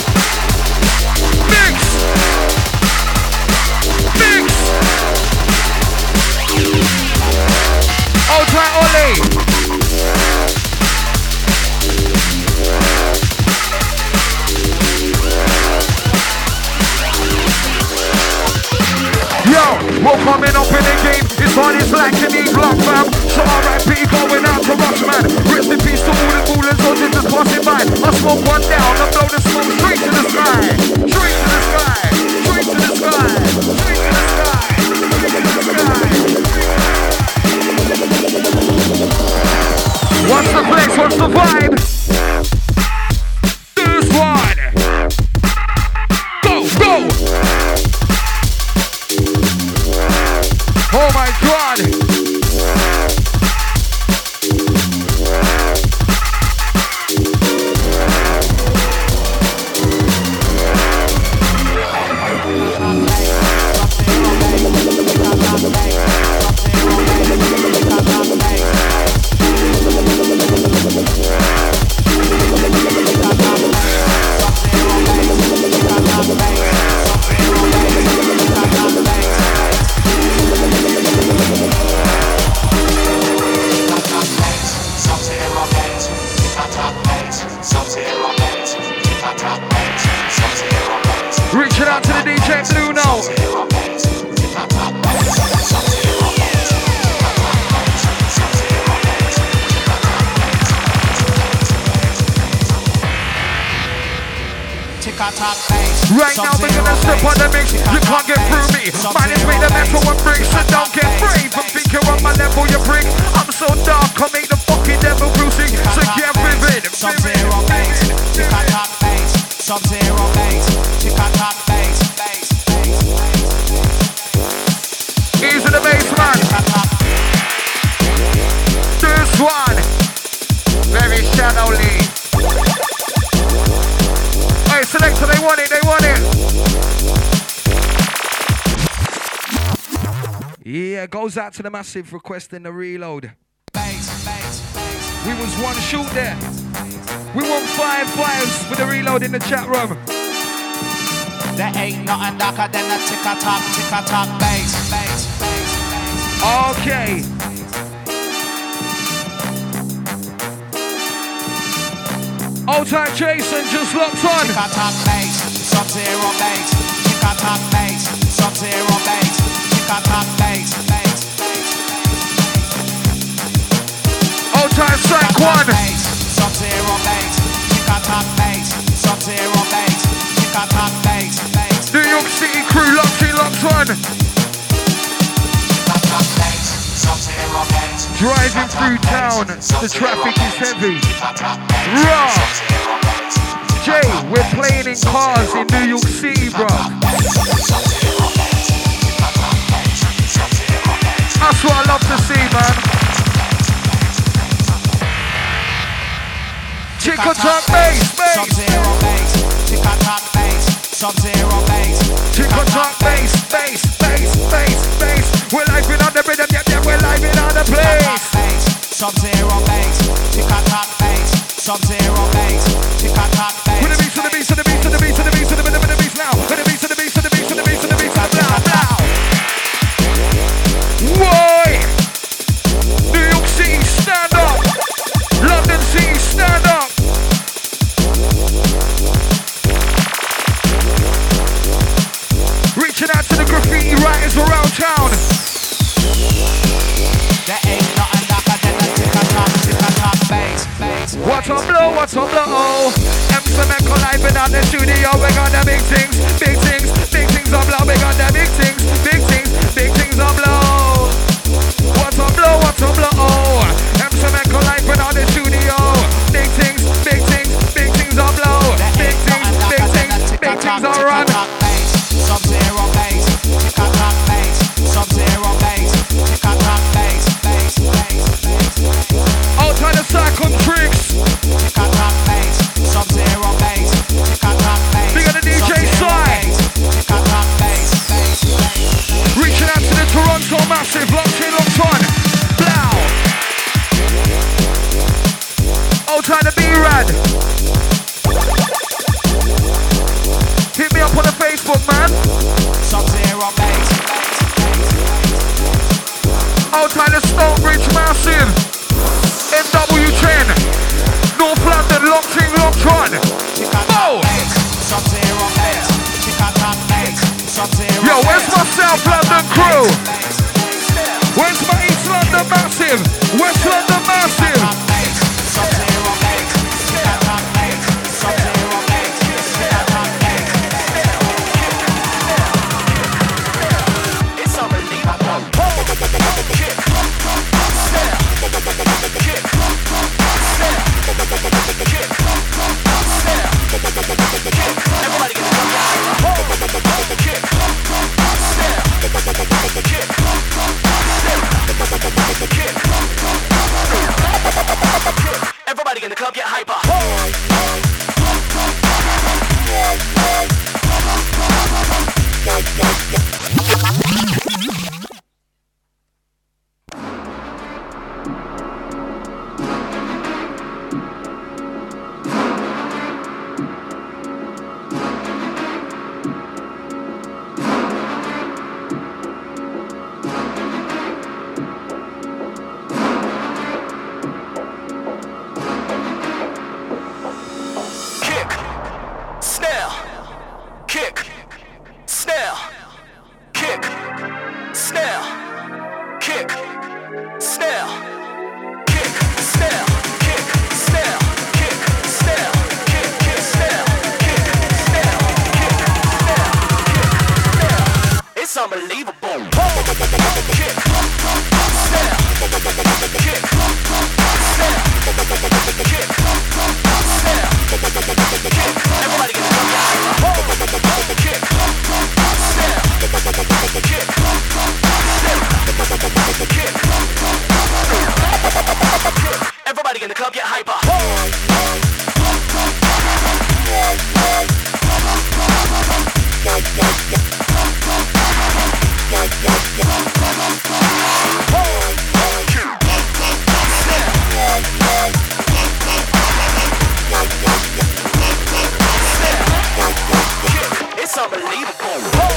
A: Mix. Outside Ollie. Yo, we're coming up in the game. It's on his like an E-block, fam. So R.I.P. going out to Rushman. Rest in peace to all the bullets, so just passing by. I smoke one down, I blow the smoke straight to the sky. Straight to the sky. Straight to the sky. Straight to the sky. What's the flex? What's the vibe? This one. Go. Oh my God! Reaching out to the DJ Blue now. Right now we're gonna step on the mix. You can't get through me. Mine is made of metal and bricks, so don't get brave. I'm thinking on my level, you bring. I'm so dark, I'll make the fucking devil bruising. So get vivid.
C: Sub-Zero bass, tick-a-tock bass. Sub-Zero bass, tick-a-tock bass.
A: Easy the bass, man. Next one. Very shallowly. Hey, selector, they want it, they want it. Yeah, goes out to the massive requesting the reload. We was one shoot there. We want 5 flyers for the reload in the chat room.
C: There ain't nothing darker than a tick-a-tock bass.
A: Okay. Old time Jason just locked on.
C: Tick-a-tock bass, Sub-Zero bass. Tick-a-tock bass, Sub-Zero bass. Tick-a-tock bass.
A: Old time Psych 1.
C: Sub-Zero bass. Tick-a-tock bass. Sub-Zero bass. Tick-a-tock bass.
A: New York City crew locked in, locked on. Driving through town, the traffic is heavy. Raw. Jay, we're playing in cars in New York City, bro. That's what I love to see, man. Tick-a-tock bass,
C: Sub-Zero bass. Tick-a-tock bass. Sub-Zero bass.
A: Tick-a-tock bass, bass, bass, bass, bass. We're live on the rhythm, yeah, we're live on the place.
C: Sub-Zero bass. Tick-a-tock bass. Sub-Zero bass. Tick-a-tock bass.
A: With the beat, to the beat, to the beat, to the beat, to the beat, to the beat, to the beat now. With the beat, to the beat, to the beat, to the beat, to the beat, blah, blah. Why? New York City, stand up. London City, stand up. Reaching out to the graffiti writers around town.
C: There ain't nothing darker than a tick-a-tock bass.
A: What's on blow, what's on blow? M7 colliding on the studio. We got the big things, big things, big things on blow. We got the big things, big things, big things on blow. What's on blow, what's on blow? M7 colliding on the studio. Big things, big things, big things on blow. Big things, big things, big things on run.
C: Sub-Zero bass. Tick-a-tock bass. Sub-Zero bass. Tick-a-tock bass.
A: All time to cycle tricks.
C: Tick-a-tock bass. Sub-Zero bass. Tick-a-tock bass.
A: Big on the DJ side.
C: Tick-a-tock bass.
A: Reaching out to the Toronto massive. Locked in, locked on. Blow. All time to B-Rad. Hit me up on the Facebook, man.
C: Sub-Zero bass.
A: All time to Stonebridge massive. NW10. North London, locked in, locked on. Oh!
C: Sub-Zero bass. Tick-a-tock bass. Sub-Zero.
A: Yo, where's my South London crew? Where's my East London massive? West London massive?
C: Sub-Zero bass. Tick-a-tock bass. Sub-Zero bass. Tick-a-tock bass. It's unbelievable. Kick. Step. Kick. Step. Kick. Step. Kick. Everybody get it. Kick. Step. Kick. Step. Kick. Everybody in the club get hyper. It's unbelievable.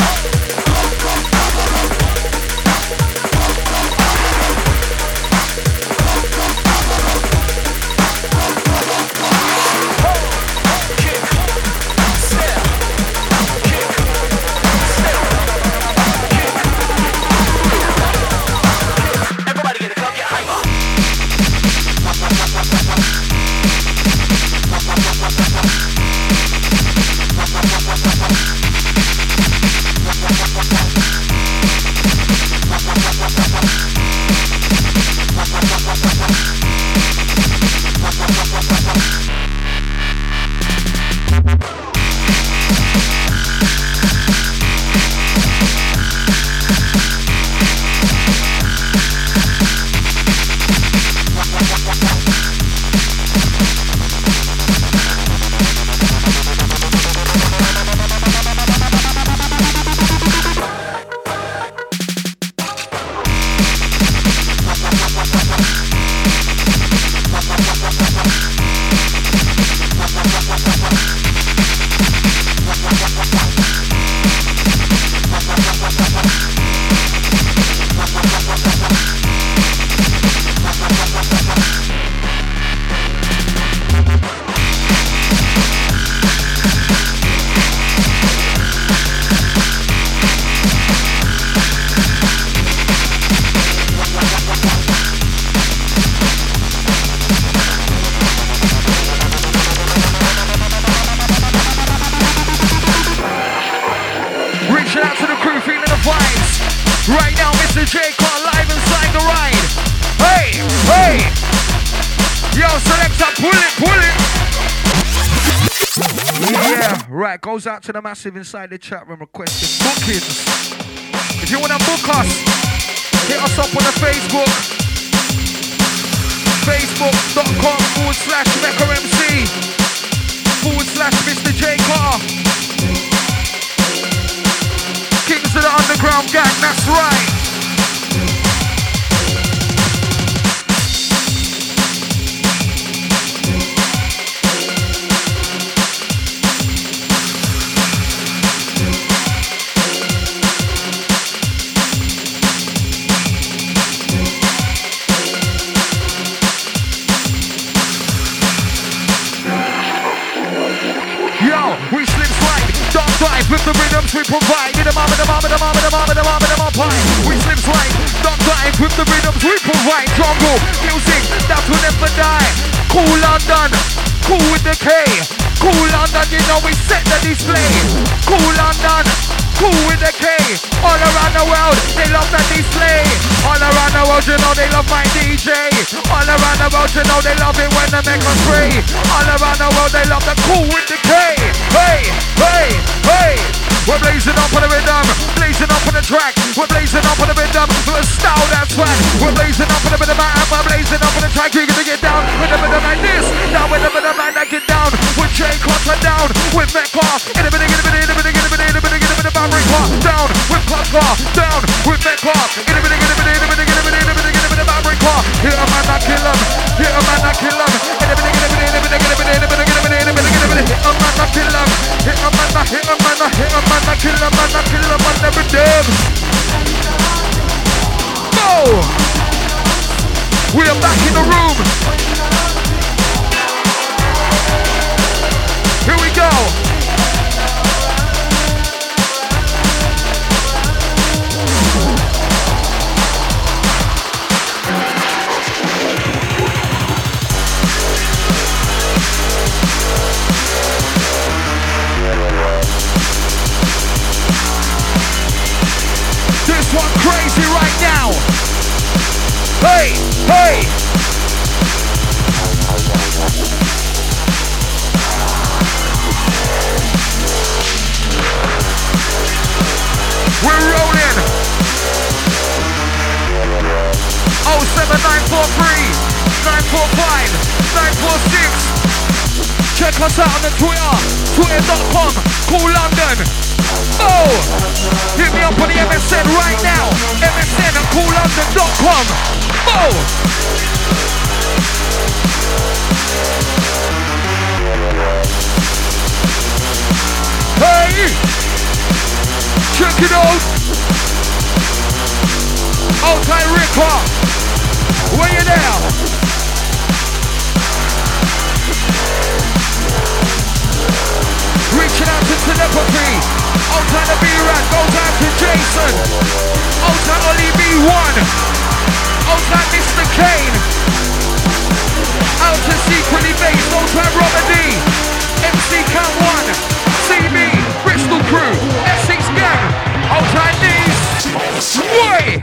A: Goes out to the massive inside the chat room requesting bookings. If you want to book us, hit us up on the Facebook. Facebook.com/MeccaMC/Mr. J Carr. Kings of the Underground Gang, that's right. With the rhythms we provide, in the mom, pie. We slip slide, don't dive with the rhythms we provide. Jungle music that will never die. Cool London, cool with the K. Cool London, you know we set the display. Cool London, cool with the K. All around the world, they love the display. All around the world, you know they love my DJ. All around the world, you know they love it when they make us spray. All around the world, they love the cool with the K. Hey, hey, hey. We're blazing up on the rhythm, blazing up on the track. We're blazing up on the rhythm, with a style that's swag. We're blazing up on the rhythm, and we're blazing up on the track. You're gonna get down with the rhythm like this. Now with the rhythm like that, get down. With J Clutter down, with Mecca. In a minute, Fabric Car down, with Clutter down, with Mecca. In a minute, Fabric Car. Hit a man, I kill him. Hit a man, I kill him. In a minute, hit a man, I kill him. Hit a man, I hit a man, I hit a man. I kill him, man, I kill him, man, never dead. Go! We are back in the room. Here we go. This one crazy right now. Hey, hey. Check us out on the Twitter, twitter.com, Cool London. Oh, hit me up on the MSN right now, MSN at coollondon.com. Oh. Hey, check it out. Outside Ripper, where you there? Reaching out to telepathy. Outside the B-Rat, goes out to Jason. Outside Ollie B1. Outside Mr. Kane. Out to Secretly Based. Outside Robert D. MC Count 1. CB. Bristol Crew. Essex Gang. Outside these. Boy!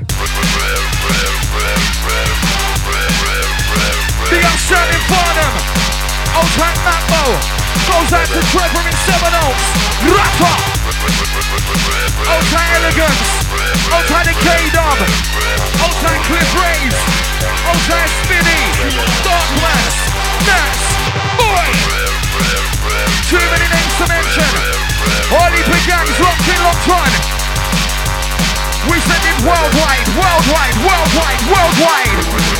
A: The outstanding Farnham. Outside Mambo. Goes out to Trevor in Seven Oaks. Rata. Outside Elegance. Outside the K-Dub. Outside Cliff Rays. Outside Spinny. Darklands. Nats. Boy. Too many names to mention. All these big gangs locked in, locked on. We send it worldwide, worldwide, worldwide, worldwide.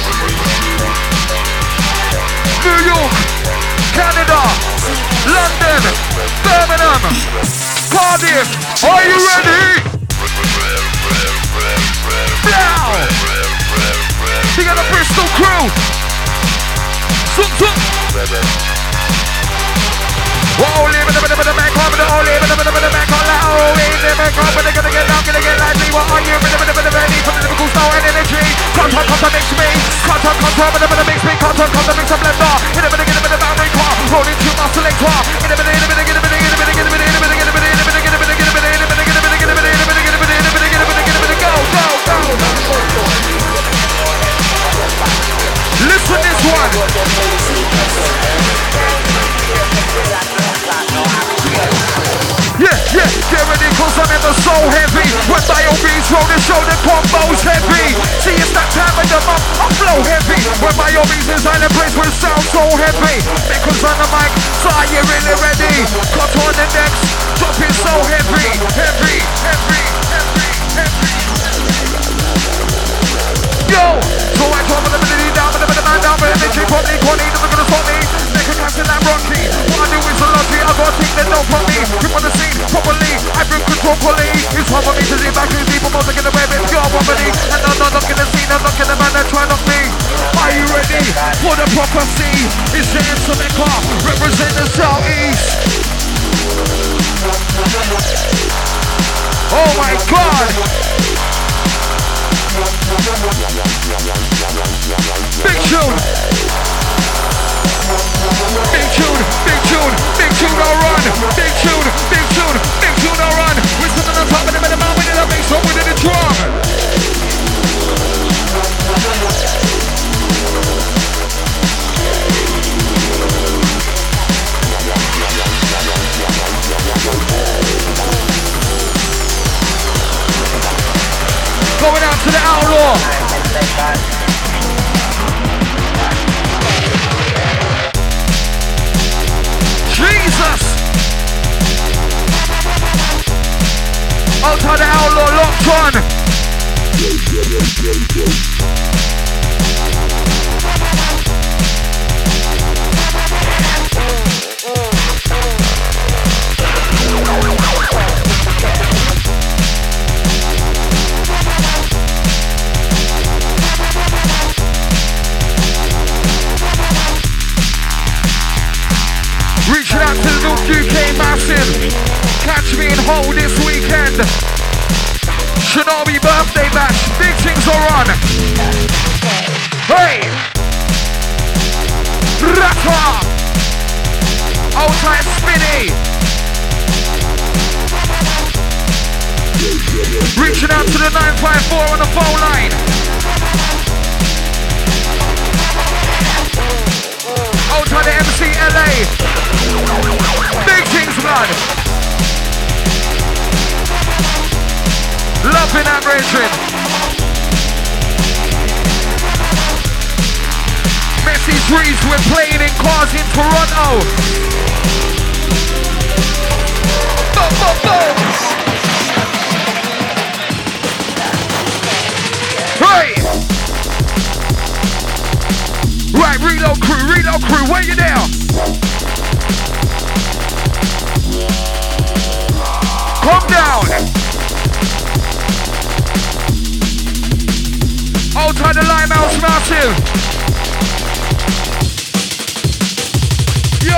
A: New York, Canada, London, Birmingham, Cardiff. Are you ready? Now. We got the Bristol crew. Zoom, zoom. Whoa, live in the middle of the back, live in the middle of the back, oh, in the back, but they're gonna get down, gonna get lively. What are you in the middle of the ready for the lyrical style and energy? Content, mix me. Content, mix me. Content, mix a blender. In the middle of the boundary car, rolling to my selector. In the middle, listen this one. Yeah, get ready cause I'm in the soul heavy. When bio beats roll the show, the combo's heavy. See it's that time of the month, I flow heavy. When bio beats inside the place will sound so heavy. Because on the mic, so are you really ready? Cut on the next, drop it so heavy. Heavy, heavy, heavy, heavy. Yo, so I drop the melody down, but the man down, but the chick probably quality doesn't gonna stop me. They can cancel that Rocky. What I do is a lottery, I gotta think they don't from me. Grip on the scene properly, I bring control quality. It's hard for me to leave back to the people, most are gonna wear it, go properly. And I'm not knocking the scene, I'm knocking the man that try knock me. Are you ready for the prophecy? It's the instrument car, represent the southeast. Oh my God! Big tune! Big tune, big tune, big tune, I'll run! Big tune, big tune, big tune, I'll run! We're sitting on top of them in the mouth, we did a bass, so we did a drum! Going out to the outlaw. Jesus. Out to the outlaw, locked on. Reaching out to the North UK Massive. Catch me in Hull this weekend. Shinobi birthday bash. Big things are on. Hey! Rata! Outside Spinny. Reaching out to the 954 on the phone line. Outside the MCLA. Big things, blood. Loving that brethren. Message reads, we're playing in cars in Toronto. Boom, boom, boom. Hey! Right, reload crew, where you there? Come down. Outside the Limehouse Massive. Yo!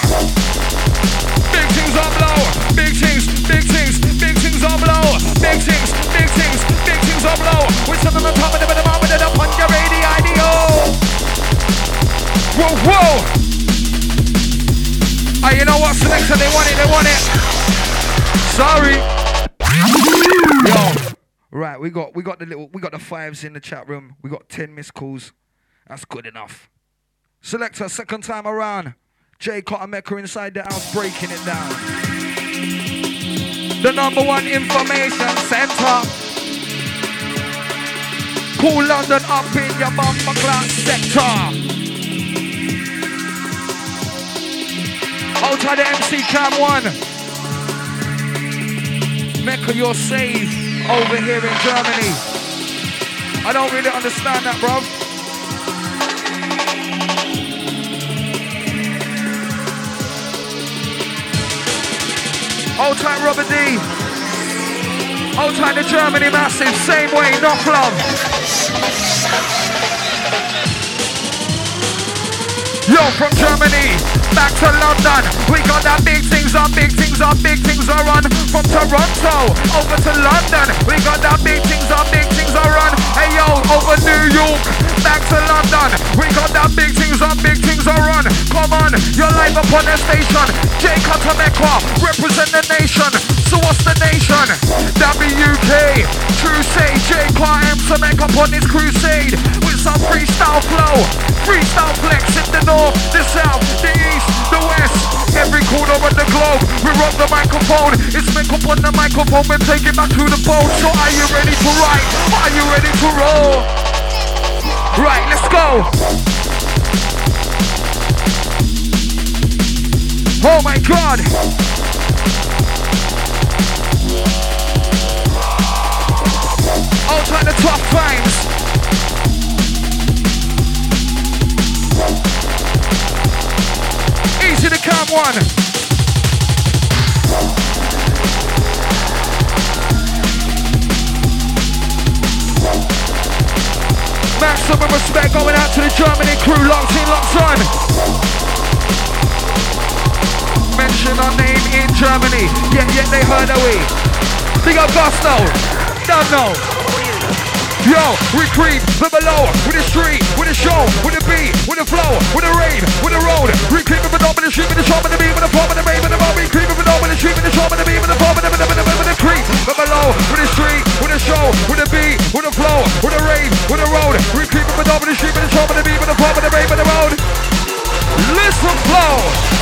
A: Big things on blow. Big things on blow. Big things on blow. We're sitting on top of them at the moment and up on your radio. Whoa! Oh, you know what, Selector? They want it. Sorry. Yo. Right, we got the fives in the chat room. We got 10 missed calls. That's good enough. Selector, second time around. J Cotta Mecca inside the house, breaking it down. The number one information center. Cool London up in your bumper class sector. Outside the MC Cam 1. Mecca, you're safe over here in Germany. I don't really understand that, bro. Hold tight, Robert D. Hold tight to Germany, massive. Same way, knock love. Yo, from Germany, back to London. We got that big things on. From Toronto, over to London. We got that big things on. Hey yo, over New York, back to London. We got that big things on. Come on, you're live upon the station. J Cotta Mecca, represent the nation. So what's the nation? WK, Crusade. J Cotta Mecca upon this crusade. With some freestyle flow, freestyle flex in the north, the south, the east, the west. Every corner of the globe, we rock the microphone. It's Mecca upon the microphone, and take it back to the boat. So are you ready to ride? Are you ready to roll? Right, let's go. Oh my God. Outside the tough times. Easy to Cam 1. Maximum respect going out to the Germany crew, locked in, locked on. Mention our name in Germany, yet they heard that we. Big up Gusto, don't know. Yo, we creep from below, with the street, with the show, with the beat, with the flow, with the rain, with the road. We creep from the top, with the street, with the shop, with the beat, with the flow, with the rain, with the road. We creep from the top, with the street, with the shop, with the beat, with the flow, with the creep from below, with the street, with the show, with the beat, with the flow, with the rain, with the road. We creep from the top, with the street, with the shop, with the beat, with the flow, with the rain, with the road. Listen, flow.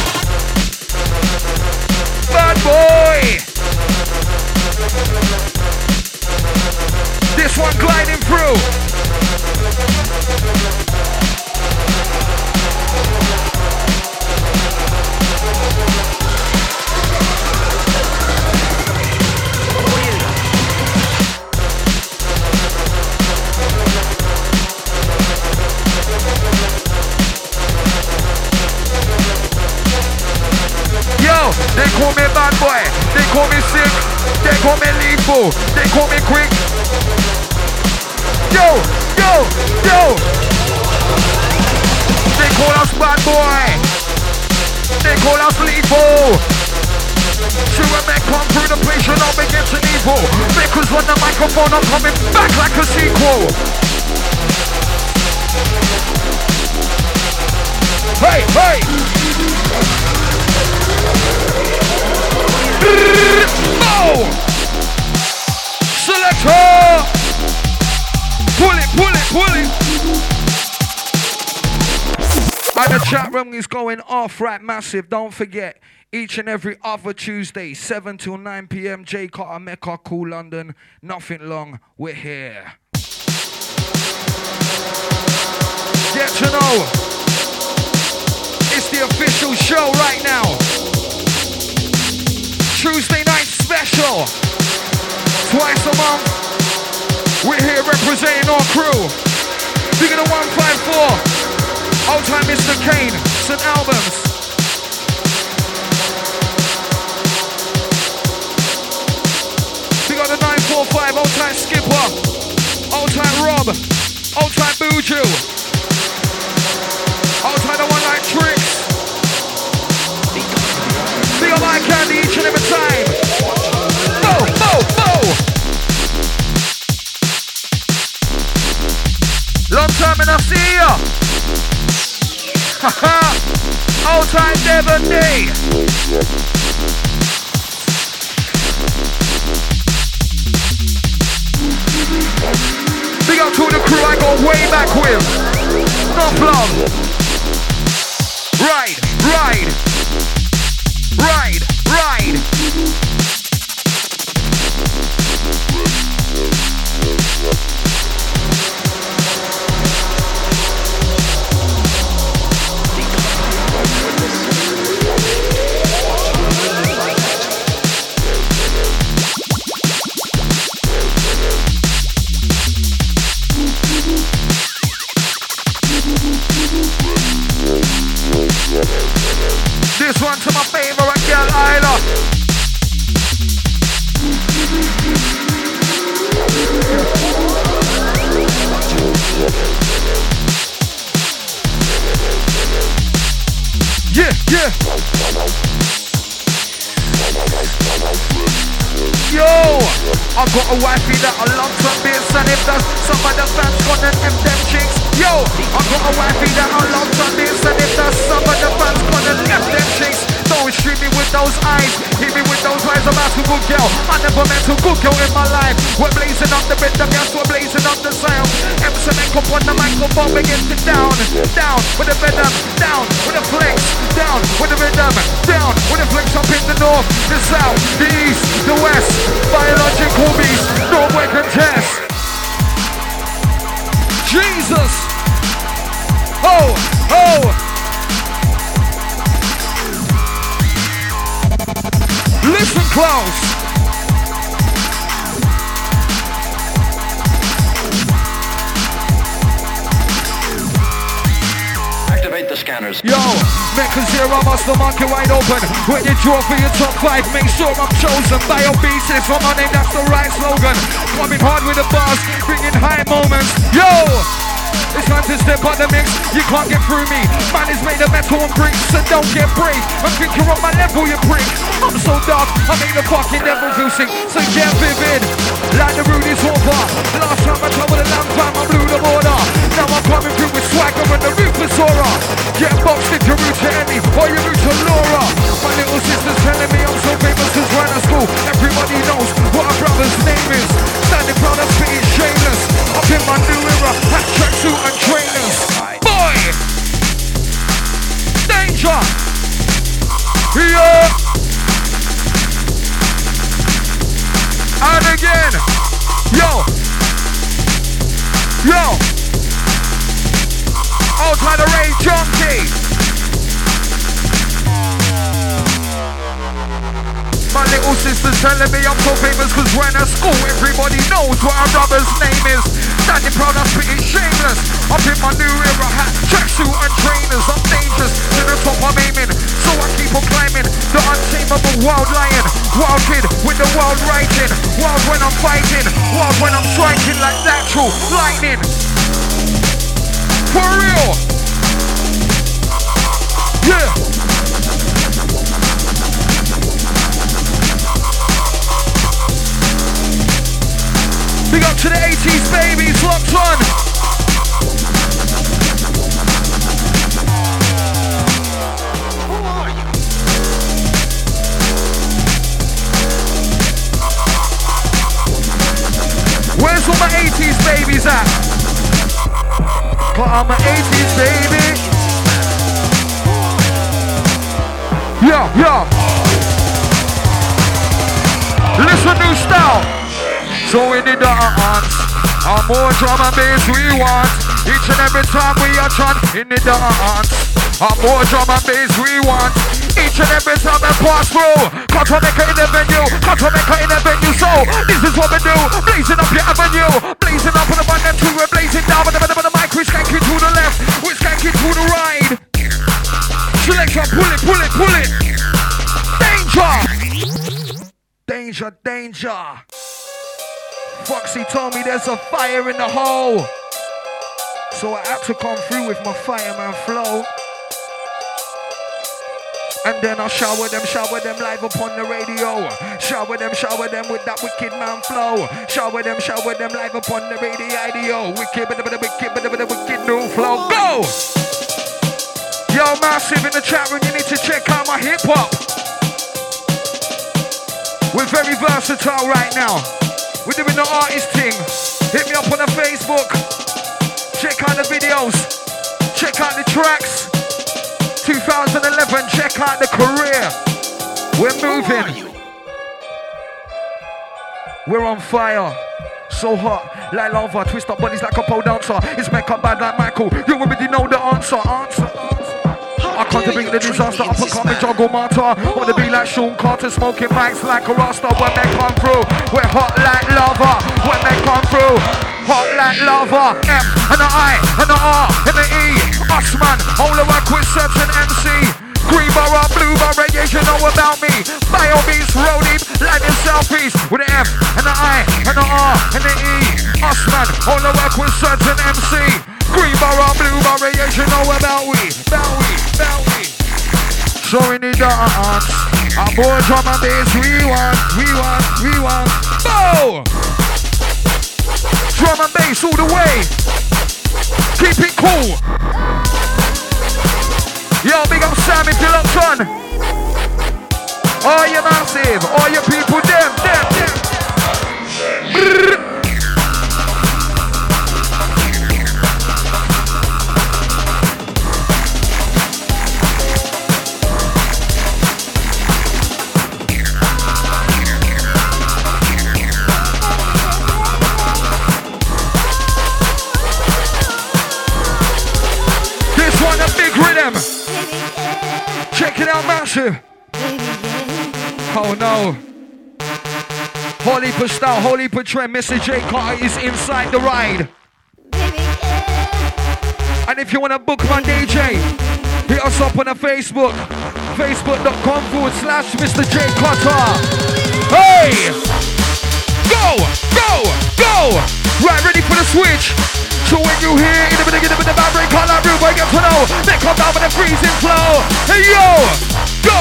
A: Bad boy. This one gliding through. Yo, they call me bad boy, they call me sick, they call me lethal, they call me quick. Yo! They call us bad boy. They call us lethal. See when they come through the place, you know me getting evil. Because when the microphone, I'm coming back like a sequel. Hey! Oh! Selector! Pull it. And the chat room is going off, right, massive. Don't forget, each and every other Tuesday, 7 till 9 p.m, J Cotta Mecca, Cool London. Nothing long, we're here. Get to know, it's the official show right now. Tuesday night special. Twice a month. We're here representing our crew. Big of the 154. Old time Mr. Kane. St. Albans. Big of the 945. Old time Skipper. Old time Rob. Old time Buju. Old time the one like Tricks. Big of my candy each and every time. Bo, bo, bo. Long time enough, see ya. Haha. Old time Devon Day. Big up to the crew I go way back with. Enough love. Ride, ride. Ride, ride. This one to my favorite girl, Isla. Yeah, yeah. Yo, I got a wifey that I love to bits, and if there's some of the fans gonna F them chicks. Yo, I got a wifey that I love to bits, and if there's some of the fans gonna F them chicks. Don't shoot me with those eyes, hit me with those eyes. I'm out to good girl. I never met a good girl in my life. We're blazing up the rhythm, yes, we're blazing up the sound. MC make up on the microphone, we get it down, down with the rhythm, down with the flex, down with the rhythm, down with the flex up in the north, the south, the east, the west. Biological beast, no way contest. Jesus. Oh, oh. Listen close.
D: Activate the scanners.
A: Yo, make a zero, must the market wide open. When you draw for your top 5, make sure I'm chosen by your beats. For my name, that's the right slogan. Coming hard with the bars, bringing high moments. Yo! It's time to step on the mix, you can't get through me. Man is made of metal and bricks, so don't get brave. I'm thinking on my level, you prick. I'm so dark, I make the fucking devil feel sick. So get vivid, like the Rudy's Hopper. Last time I troubled a lamp time, I blew the border. Now I'm coming through with swagger and the ruthless aura. Get boxed if you're rude to Ellie, or you're rude to Laura. My little sister's telling me I'm so famous cause right at school everybody knows what our brother's name is. Standing proud of spitting shameless. Up in my new era, hat tracksuit and trainers. Boy! Danger! Yeah! And again! Yo! Yo! Outside the Ray Junkie! My little sister's telling me I'm so famous cause when at school everybody knows what our brother's name is. Standing proud, I'm spitting shameless. Up in my new era hat, tracksuit and trainers. I'm dangerous, to the top I'm aiming, so I keep on climbing. The untamable wild lion, wild kid with the wild writing. Wild when I'm fighting, wild when I'm striking like natural lightning. For real. Yeah. Big up to the 80s babies, locked on. Who are you? Where's all my 80s babies at? But I'm an 80s baby. Yo, yo. Listen, new style. So we need the ants. And more drum and bass we want. Each and every time we are chant, we need the ants. And more drum and bass we want. Each and every time I pass through, cut to make it in the venue, cut to make it in the venue. So this is what we do, blazing up your avenue, blazing up on the one and two, we're blazing down with the mic, we're skanking to the left, we're skanking to the right. Selector, pull it, pull it, pull it. Danger! Danger, danger. Foxy told me there's a fire in the hole, so I had to come through with my fireman flow. And then I'll shower them live upon the radio. Shower them with that wicked man flow. Shower them live upon the radio. Wicked, but the wicked new flow. Go! Yo, Massive in the chat room, you need to check out my hip hop. We're very versatile right now. We're doing the artist thing. Hit me up on the Facebook. Check out the videos. Check out the tracks. 2011, check out the career. We're moving. We're on fire. So hot, like lava. Twist up bodies like a pole dancer. It's make up bad like Michael. You already know the answer. I can't bring the disaster up and come juggle martyr. Wanna be like Sean Carter, smoking mics like a rasta. When they come through, we're hot like lava. When they come through, hot like lava. M and the I and the R and the E. Us man, all the work with certain MC. Green bar, blue bar, radiation, know about me. Bio beats, roll deep, line in southeast. With the F and the I and the R and the E. Us man, all the work with certain MC. Green bar, blue bar, radiation, know about we. Bowie. Showing the dance. A boy drum and bass, we want. Bow! Drum and bass all the way. Keep it cool. Yo, big up Sam if you're locked on. All you Massive, all your people, them. Brrr. Check it out, Massive. Oh no. Holy per style, holy per trend. Mr. J Carter is inside the ride. And if you want to book my DJ, hit us up on the Facebook. Facebook.com/Mr. J Carter. Hey! Go! Right, ready for the switch. So when you hear in the beginning of the vibrate, call out room, I get to know. They come down with a freezing flow. Hey yo! Go!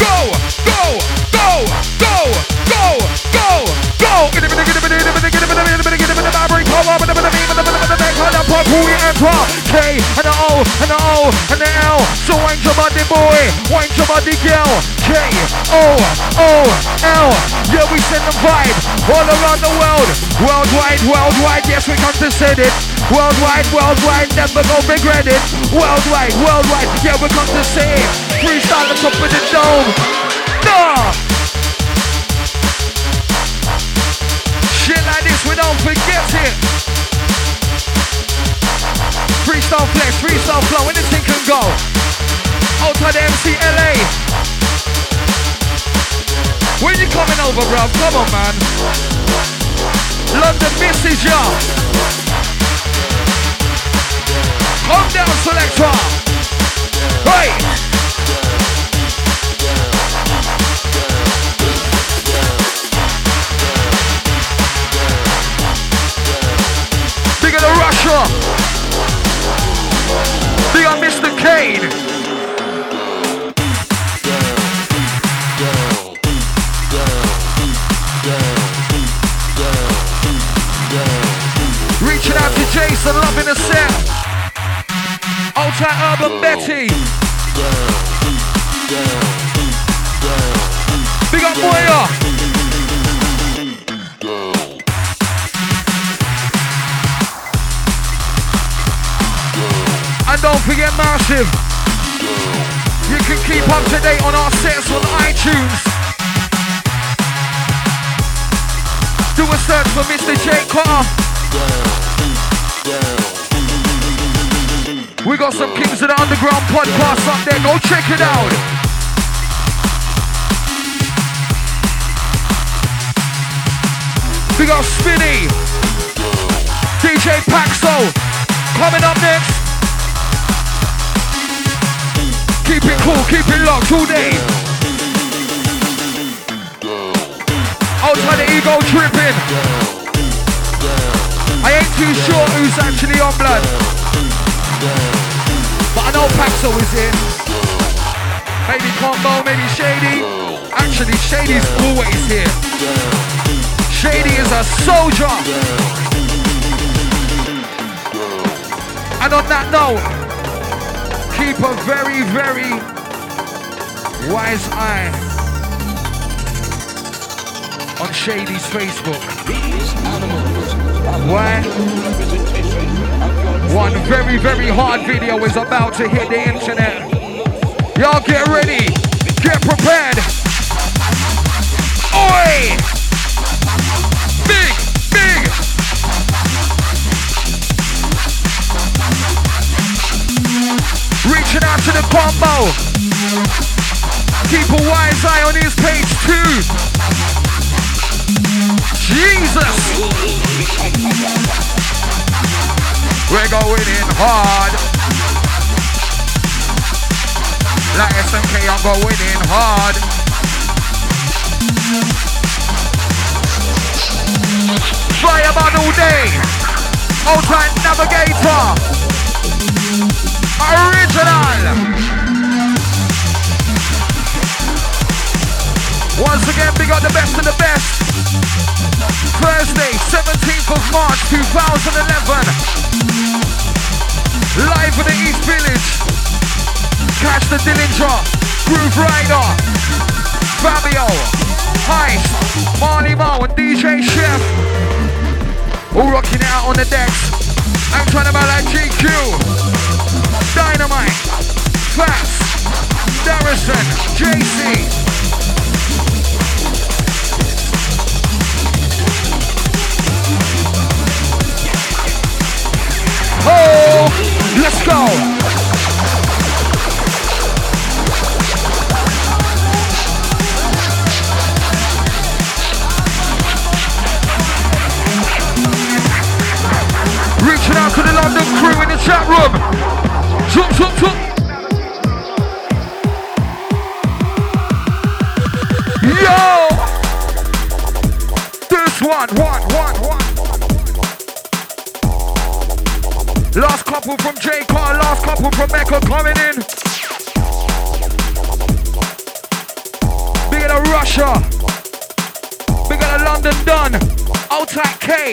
A: In the beginning of the vibrate, call out with the call out pop, who we enter. K and the O and the O and the L. So wind your body boy, wind your body girl. K-O-O-L. Yeah, we send them vibe all around the world. Worldwide, yes, we come to send it. Worldwide, never gonna regret it. Worldwide, yeah, we come to say it. Freestyle on top of the dome. Nah. Shit like this, we don't forget it. Freestyle flex, freestyle flow, anything can go. Outside the MCLA. When you coming over, bruv? Come on, man. London misses ya. Calm down, selector. Hey. Big on the Russia. Big on Mr. Kane. Reaching out to Jason, loving the set. Ultra Urban Betty. Big up Moya. And don't forget Massive. You can keep up to date on our sets on iTunes. Do a search for Mr. J Carter. We got some Kings of the Underground podcast up there. Go check it out. We got Spinny. DJ Paxo. Coming up next. Keep it cool, keep it locked all day. Outside the ego tripping. I ain't too sure who's actually on, blood. But I know Paxo is in. Maybe Combo, maybe Shady. Actually, Shady's always here. Shady is a soldier. And on that note, keep a very, very wise eye on Shady's Facebook. Why? One very, very hard video is about to hit the internet. Y'all get ready. Get prepared. Oi! Big, big. Reaching out to the Combo. Keep a wise eye on his page too. Jesus! We're going in hard. Like SMK, I'm going in hard. Fireman all day. Outside Navigator. Original. Once again, we got the best of the best. Thursday, 17th of March 2011. Live in the East Village. Catch the Dillinger, Groove Rider, Fabio, Heist, Marley Mo and DJ Chef. All rocking out on the decks. I'm trying to like GQ, Dynamite, Fats, Darrison, JC. Oh, let's go. Reaching out to the London crew in the chat room. Zoom, zoom, zoom. Yo! This one. Last couple from J Car, last couple from Mecca coming in. Big up Russia. Big up London Done. Outside K.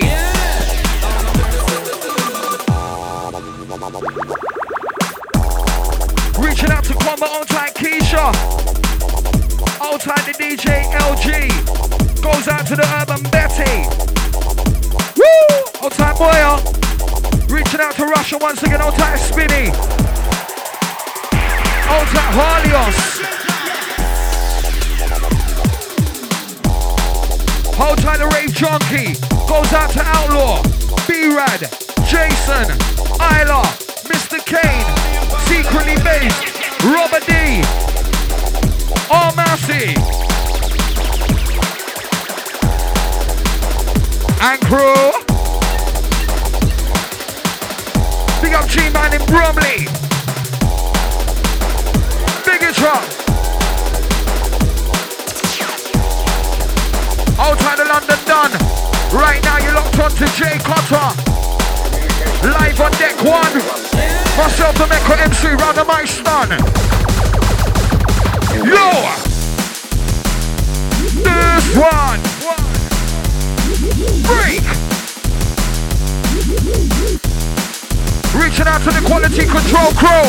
A: Reaching out to Combo outside Keisha. Outside the DJ LG. Goes out to the Urban Betty. Woo! Outside Moya. Reaching out to Russia once again, old tight Spinny. Old tight Harlios. Hold tight the Rave Junkie. Goes out to Outlaw, B-Rad, Jason, Isla, Mr. Kane, Secretly Based, Robert D, Massey, and crew. Big up G-Man in Bromley. Bigger outside of London Done. Right now you're locked on to Jay Cotter. Live on deck one. Myself the Mecca MC round the mic stun. Yo! This one. Break. Reaching out to the quality control crew.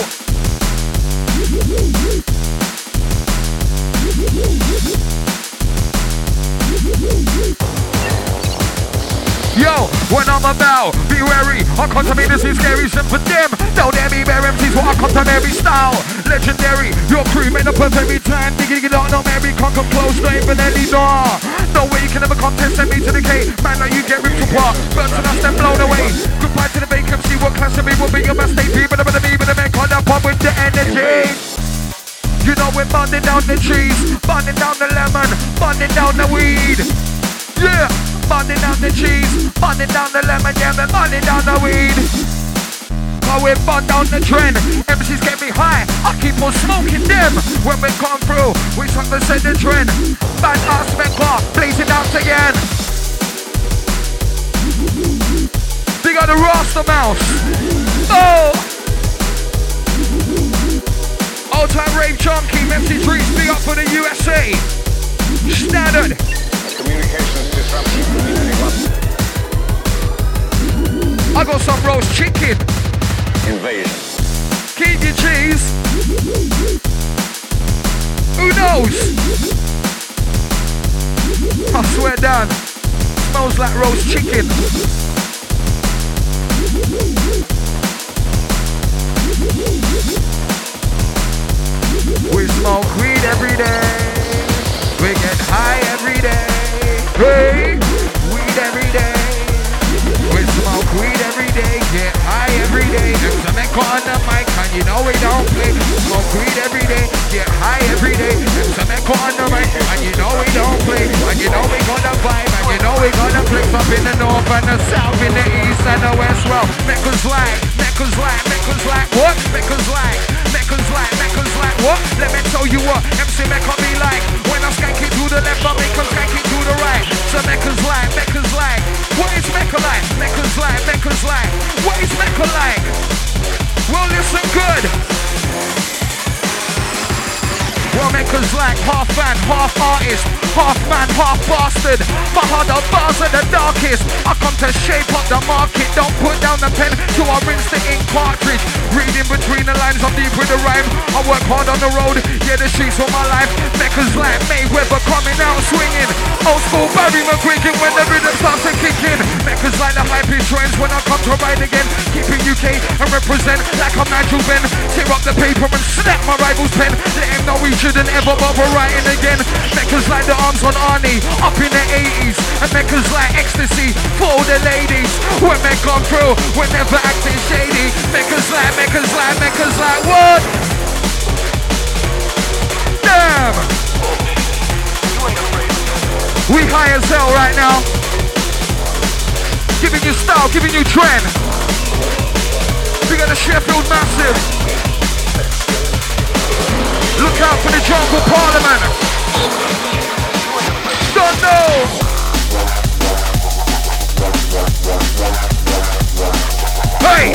A: Yo, when I'm about, be wary. I come to me, this is scary, sim for them. Don't dare me, bear MCs, what I come to every style. Legendary, your crew made up of every time. Digging it out, no Mary, can't come close, no infinitely, no. No way you can ever contest, send me to the K. Man, now you get ripped apart, burnt to dust and blown away. Goodbye to the vacancy, what class of me will be your best day. People of me, but the men can't up with the energy. You know we're burning down the trees, burning down the lemon, burning down the weed. Yeah. burning down the cheese, burning down the lemon, yeah, we're burning down the weed. How we burn down the trend, MCs get me high, I keep on smoking them. When we come through, we start to set the trend. Bad ass car, blazing out again. They got the Rasta Mouse. Oh! Old time rave junkie, MC3, big up for the USA. Standard.
D: Communications disruption.
A: I got some roast chicken.
D: Invasion.
A: Keep your cheese. Who knows? I swear down. Smells like roast chicken. We smoke weed every day. We get high every day. Hey, weed every day. We smoke weed every day, get high every day. There's a neck on the mic and you know we don't play. Smoke weed every day, get high every day. There's a neck on the mic and you know we don't play. And you know we gonna vibe and you know we gonna flex up in the north and the south, in the east and the west. Well, Mecca's like what? Mecca's like what? Let me tell you what MC Mecca be like. When I skank it to the left, I make him skank it to the right. So Mecca's like. What is Mecca like? Mecca's like. What is Mecca like? Well, listen good. Well, Mecca's like half fan, half artist, half man, half bastard. My harder bars are the darkest. I come to shape up the market. Don't put down the pen till I rinse the ink cartridge. Reading between the lines, I'm deep with the rhyme. I work hard on the road, yeah, the streets for my life. Mecca's like Mayweather coming out swinging. Old school Barry McGuigan when the rhythm starts to kick in. Mecca's like the hype is trends when I come to ride again. Keeping UK and represent like I'm Nigel Ben. Tear up the paper and snap my rival's pen. Let him know we shouldn't ever bother writing again. Mecca's like the arms on Arnie up in the 80s. And Mecca's like ecstasy for all the ladies. When men come through, we're never acting shady. Mecca's like what? Damn! We high as hell right now. Giving you style, giving you trend. We got the Sheffield Massive. Look out for the Jungle Parliament. Don't know. Hey.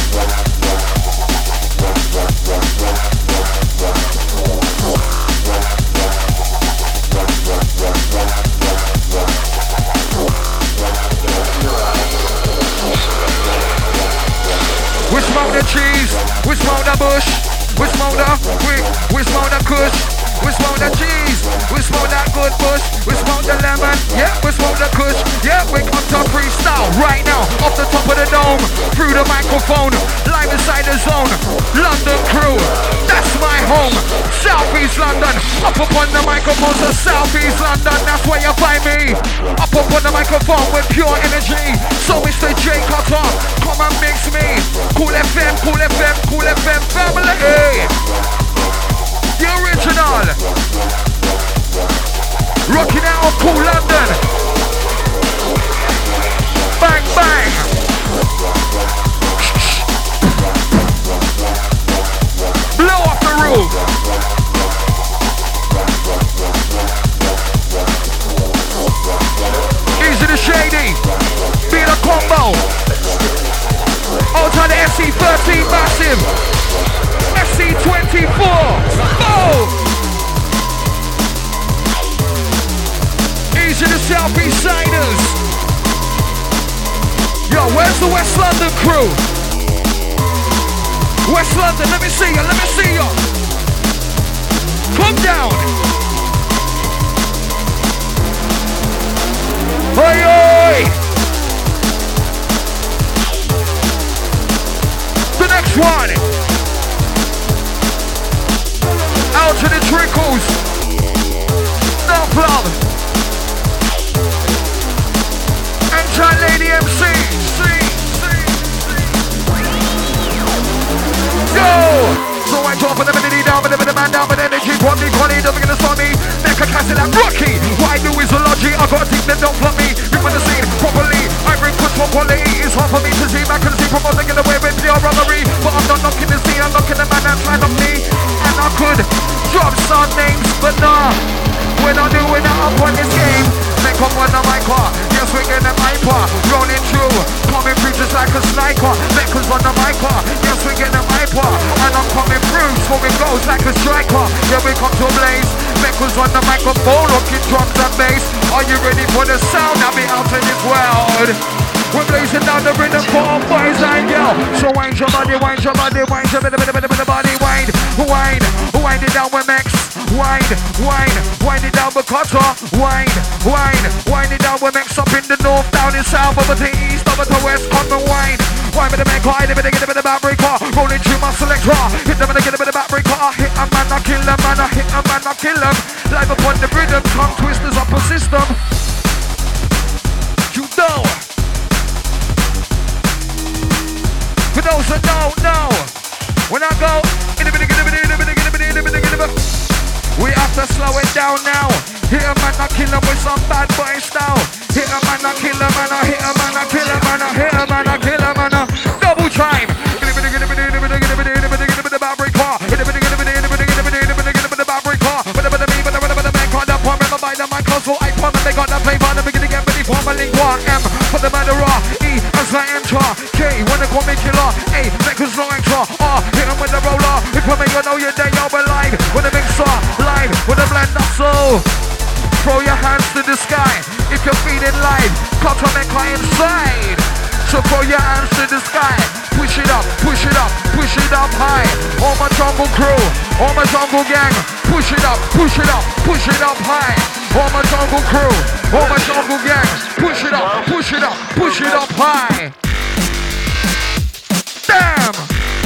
A: We smoke the cheese, we smoke the bush, we smoke the we smoke the kush, we smoke the cheese, we smoke that good bush, we smoke the lemon, yeah, we smoke the kush, yeah, we come to freestyle right now, off the top of the dome, through the microphone, live inside the zone, London crew, that's my home, South East London, up upon the microphone to South East London, that's where you find me, up upon the microphone with pure energy, so Mr. J Cutter, come and mix me, Cool FM, family, hey. The original. Rocking out of Cool London. Bang, bang. Blow off the roof. Easy to shady. Be the combo. Out on the FC13 Massive. FC24. Oh! Easy to South East Siders. Yo, where's the West London crew? West London, let me see you. Come down. Oi, oi! The next one. Out to the trickles. No club. And Lady MC. Yo! So I drop on the melody down, but the man down, but energy, quality, doesn't gonna stop me. Mecca Castle and Rocky. What I do is a logic. I gotta think that don't flop me. We wanna see promote to get away with pure robbery. But I'm not knocking the scene, I'm knocking the man that's right on me. And I could drop some names, but nah, we're not doing that up on this game. Make up on the mic, yes we're getting the mic, rolling through, coming through just like a sniper. Mecca's on the mic, yes we're getting the mic, and I'm coming through, scoring goals like a striker. Yeah, we come to a blaze. Mecca's on the microphone, rocking drums and bass. Are you ready for the sound? I'll be out in this world. We're blazing down the rhythm for all boys and girls. So wind your body, wind your body, wind your body, body, wind, wind, wind it down with Max. Wind, wind, wind it down with Cutter. Wind, wind, wind it down with Max up in the north, down in south, over to east, over to west. Come and wind, wind with the man, hit them and get a bit of back breaker. Rolling through my selector, hit them and get a bit of back breaker. I hit a man, I kill them, man, I hit a man, I kill them. Live upon the rhythm, tongue twisters up a system. You know. For those that don't know, when I go, we have to slow it down now. Hit a man, I kill him with some bad boy style. Hit a man, I kill him, man, I hit a man, I kill him, man, I hit a man, I kill him, man, double time. They got that play by the beginning and ready for my lingua. M for the murderer, E as I enter, K when they call me killer, A Mecca's no enter, R hit them with the roller. If I make you know you're there, you're alive. With the mixer, live with the blender, so throw your hands to the sky if you're feeling live. Cut a Mecca inside. So throw your hands to the sky. Push it up, push it up, push it up high. All my jungle crew, all my jungle gang. Push it up, push it up, push it up high. All my jungle crew, all my jungle gang. Push it up, push it up, push it up high. Damn!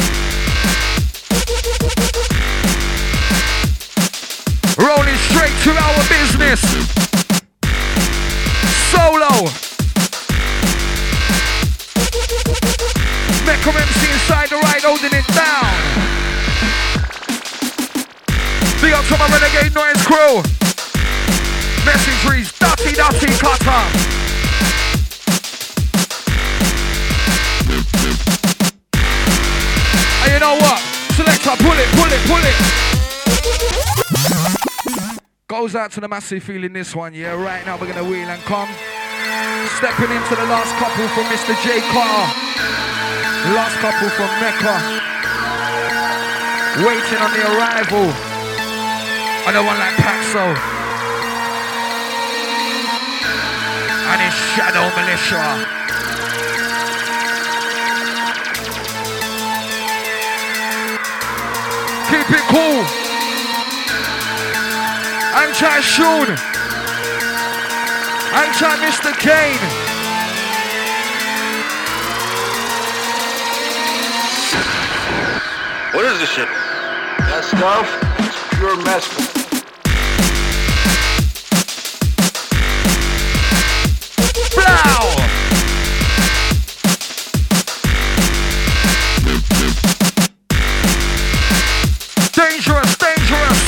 A: Rolling straight to our business. Solo. Mecca MC inside the ride, holding it down. Big up to my Renegade Noise crew. Messageries, Dutty Cutter. And you know what? Selector, pull it, pull it, pull it. Goes out to the massive feeling this one, yeah. Right now we're gonna wheel and come. Stepping into the last couple from Mr. J. Carter. Last couple from Mecca. Waiting on the arrival. I don't want like Paxo. And his Shadow Militia. Keep it cool. I'm Chad Shoon. I'm Chad Mr. Kane.
E: What is this shit?
B: That stuff is pure mescaline.
A: Blow! Dangerous, dangerous.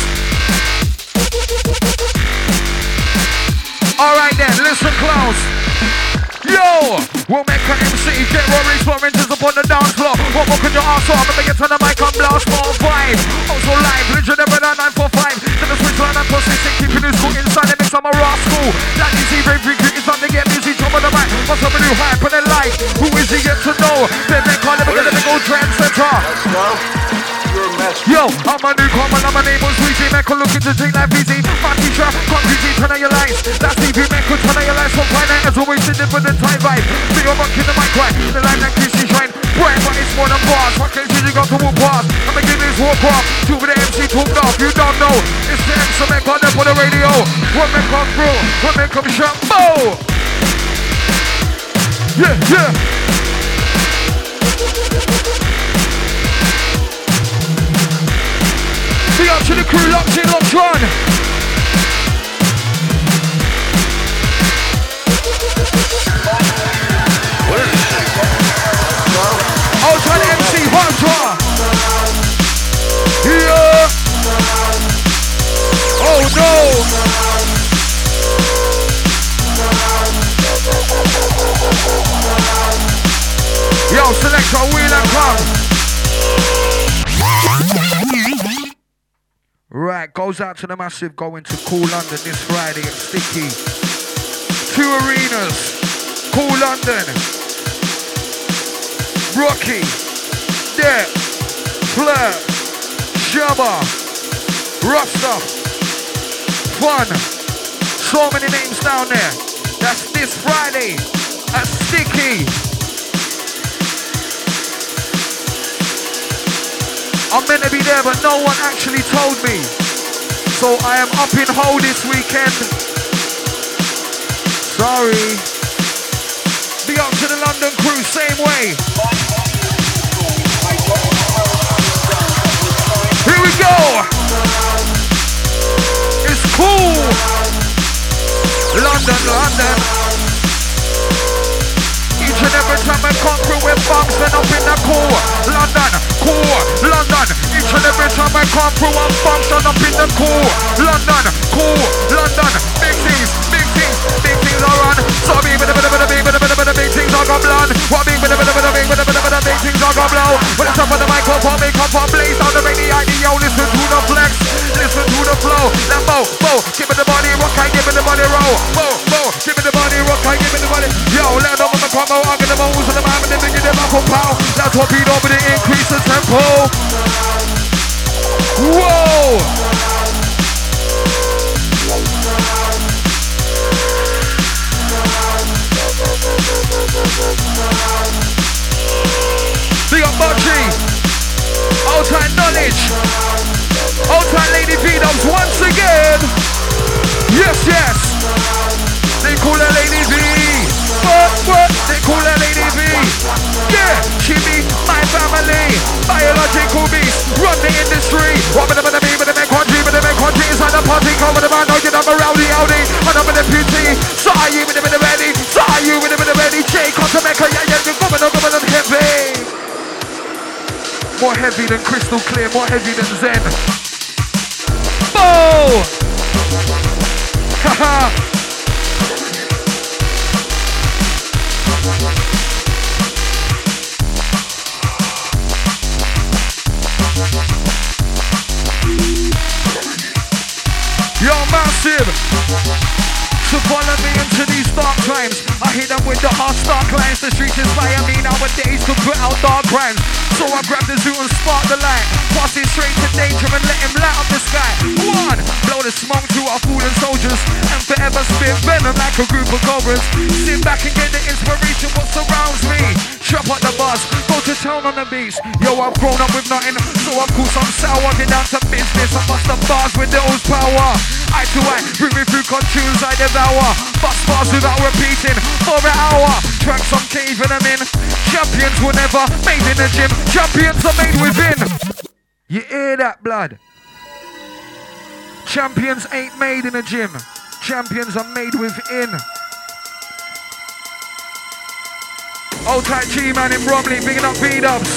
A: Alright then, listen close. Yo! We'll make an MC, get Rory's Florentines upon the dance floor. What more can you ask for? I'm gonna get on the mic and blast more vibe. Also live, Legend Ever 945. Then the switch line and persistent, keeping it school inside the mix. I'm a rascal. That is he, very quick, it's time to get busy. Top of the mic, what's up a new hype and then like? Who is he yet to know? Then they call him a big old trendsetter.
B: That stuff is pure mescaline.
A: Yo, I'm a newcomer, I'm a name was Sweetie Mecca, looking to take life easy. My teacher, concrete, turn on your lights. That's TV Mecca, turn on your lights. From finite as always sitting with the time vibe. Big up rocking the mic right, the line that keeps you shine. Bright, but it's more than bars. What can you got to walk past? I'm gonna give this walk off. Two with the MC talked off, you don't know. It's the MC Mecca there for the radio. What men come through, what men come shampoo. Yeah, yeah. Big up to the crew, locked in, locked on.
E: What is this shit?
A: Ultra MC Hunter. Yeah. Oh no. Yo, selector, Right, goes out to the massive going to Cool London this Friday at Sticky. 2 arenas. Cool London. Rocky. Depp. Fleur. Shabba. Rasta. Fun. So many names down there. That's this Friday at Sticky. I'm meant to be there, but no one actually told me. So I am up in Hull this weekend. Sorry. Be up to the London crew, same way. Here we go. It's cool. London, London. Each and every time I come through with bunks and up in the cool. London, cool, London. Each and every time I come through and function up in the cool. London, cool, London. Big things are on. So big things are gonna blow. What big things are gonna blow. When it's up on the microphone, make up and blaze down the rainy idea. Listen to the flex, listen to the flow. Now Bo, give me the body rock, I give me the body roll. Bo, give me the body rock, I give me the body. Yo, let them on the combo, I get the moves and the man and they bring them up on pow. That's what beat over the increase the tempo. Whoa! Big up Bocci. Old time knowledge. Old time Lady V-Dubs once again. Yes. They call her Lady V. What? They call her Lady V. Yeah, she be my family. Biological beast. Run the industry. What with the me, with the men country inside the party. Come with the man, don't get up around the Audi. And I'm with the PT. Saw you with the ready. Saw you with the ready. J. Come to Mecca. Yeah, you're coming heavy. More heavy than crystal clear. More heavy than Zen. Boom! Haha. Yo, massive. So follow me into these dark times. I hit them with the hard stark lines. The streets inspire me nowadays to put out dark crimes. So I grab the zoo and spark the light. Pass it straight to danger and let him light up the sky. One, blow the smoke to our fallen soldiers and forever spit venom like a group of cobras. Sit back and get the inspiration what surrounds me. Chop up the bars, go to town on the beats. Yo, I've grown up with nothing, so of course I'm sour. Get down to business, I bust the bars with the old power. Eye to eye, bring me through cartoons I devour. Bust bars without repeating for an hour. Tracks I'm caving them in. Champions were never made in the gym. Champions are made within. You hear that, blood? Champions ain't made in the gym. Champions are made within. Old tight G-Man in Bromley, bigging up V-Dubs.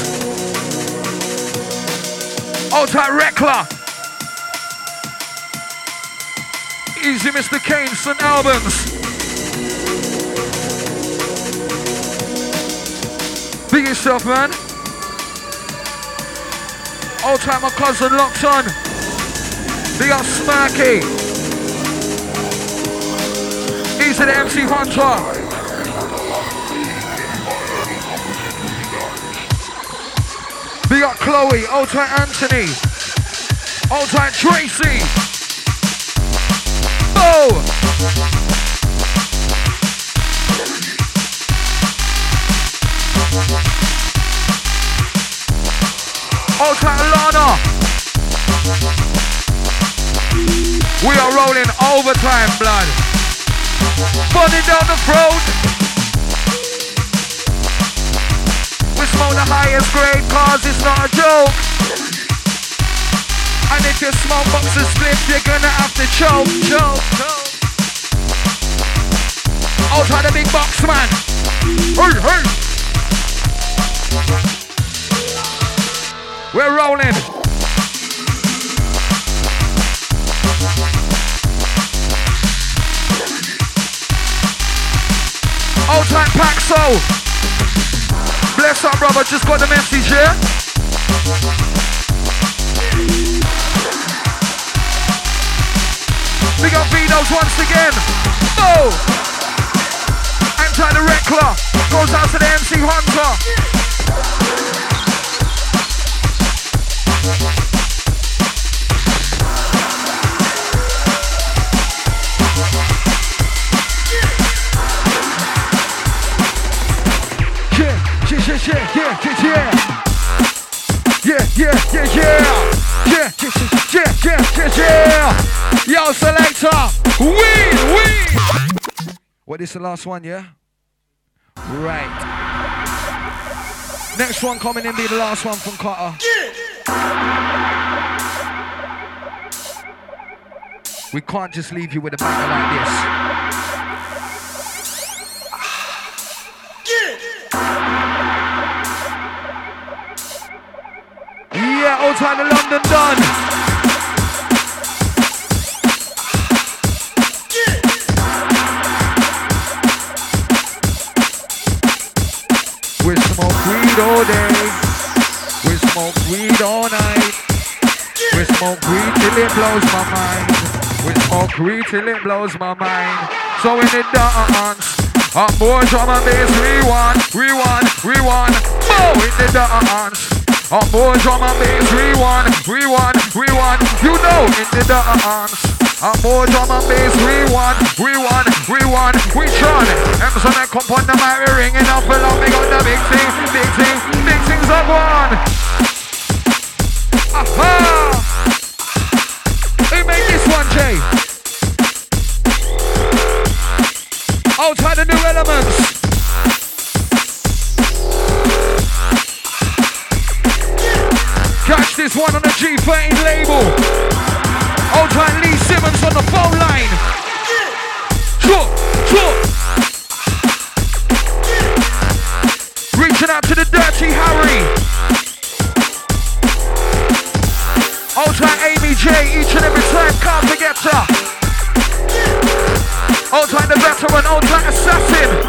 A: Old tight Reckler. Easy Mr. Kane, St. Albans. Big yourself, man. Old time my cousin locked on. Big up Smirky. Easy the MC Hunter. Big up Chloe, old time Anthony. Old time Tracy. Oh! Old time Lana. We are rolling overtime, blood. Bunning down the throat. We smoke the highest grade cause it's not a joke. And if you smoke boxes split, you're gonna have to choke. Out of the big box, man. Hey. We're rolling. Old time Paxo. Bless up, brother. Just got the message here. reloads once again. Oh! Anti the Reckler. Goes out to the MC Hunter. Yeah. Yo, selector. Weed. What is the last one, yeah? Right. Next one coming in be the last one from Carter. We can't just leave you with a banger like this. Yeah, old time to London done. We smoke weed all day. We smoke weed all night. We smoke weed till it blows my mind. We smoke weed till it blows my mind. So in the dance, more drum and bass, rewind. Oh, in the dance. More drum and bass, rewind. You know, in the dance. More drum and bass, rewind. We try. Emerson and come on the mic, we ringing up along. We got the big things up one. Aha! Who made this one, Jay? I'll try the new elements. Catch this one on the G13 label. Old time Lee Simmons on the phone line. Sure. Reaching out to the Dirty Harry. Old time Amy J, each and every time, can't forget her. Old time the veteran, old time assassin.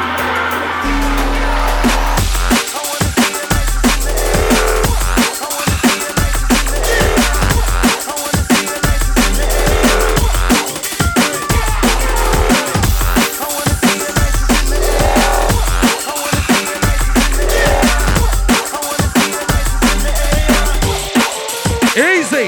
A: Easy.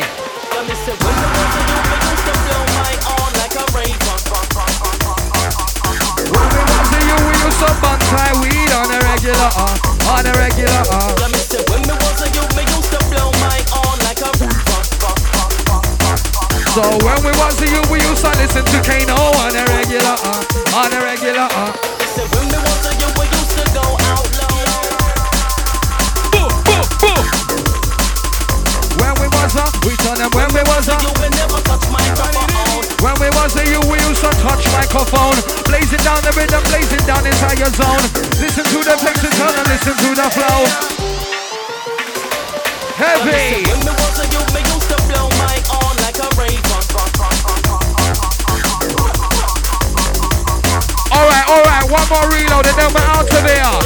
A: Weed on a regular, on a regular. Let me say, when me was a youth, me used to blow my own like a. So when we was a youth, we used to listen to Kano on a regular, on a regular. So when me was a youth, we used to go out low. Boo. When we was a, we turn them. When we was a, you will never touch microphone. When we was a youth, we used to touch microphone. Blazing down the rhythm, blazing down inside your zone. Listen to the Plexitron and listen to the flow. Heavy. When me was a youth, me used to blow my own like a raven. Alright, one more reload and then we're out of here.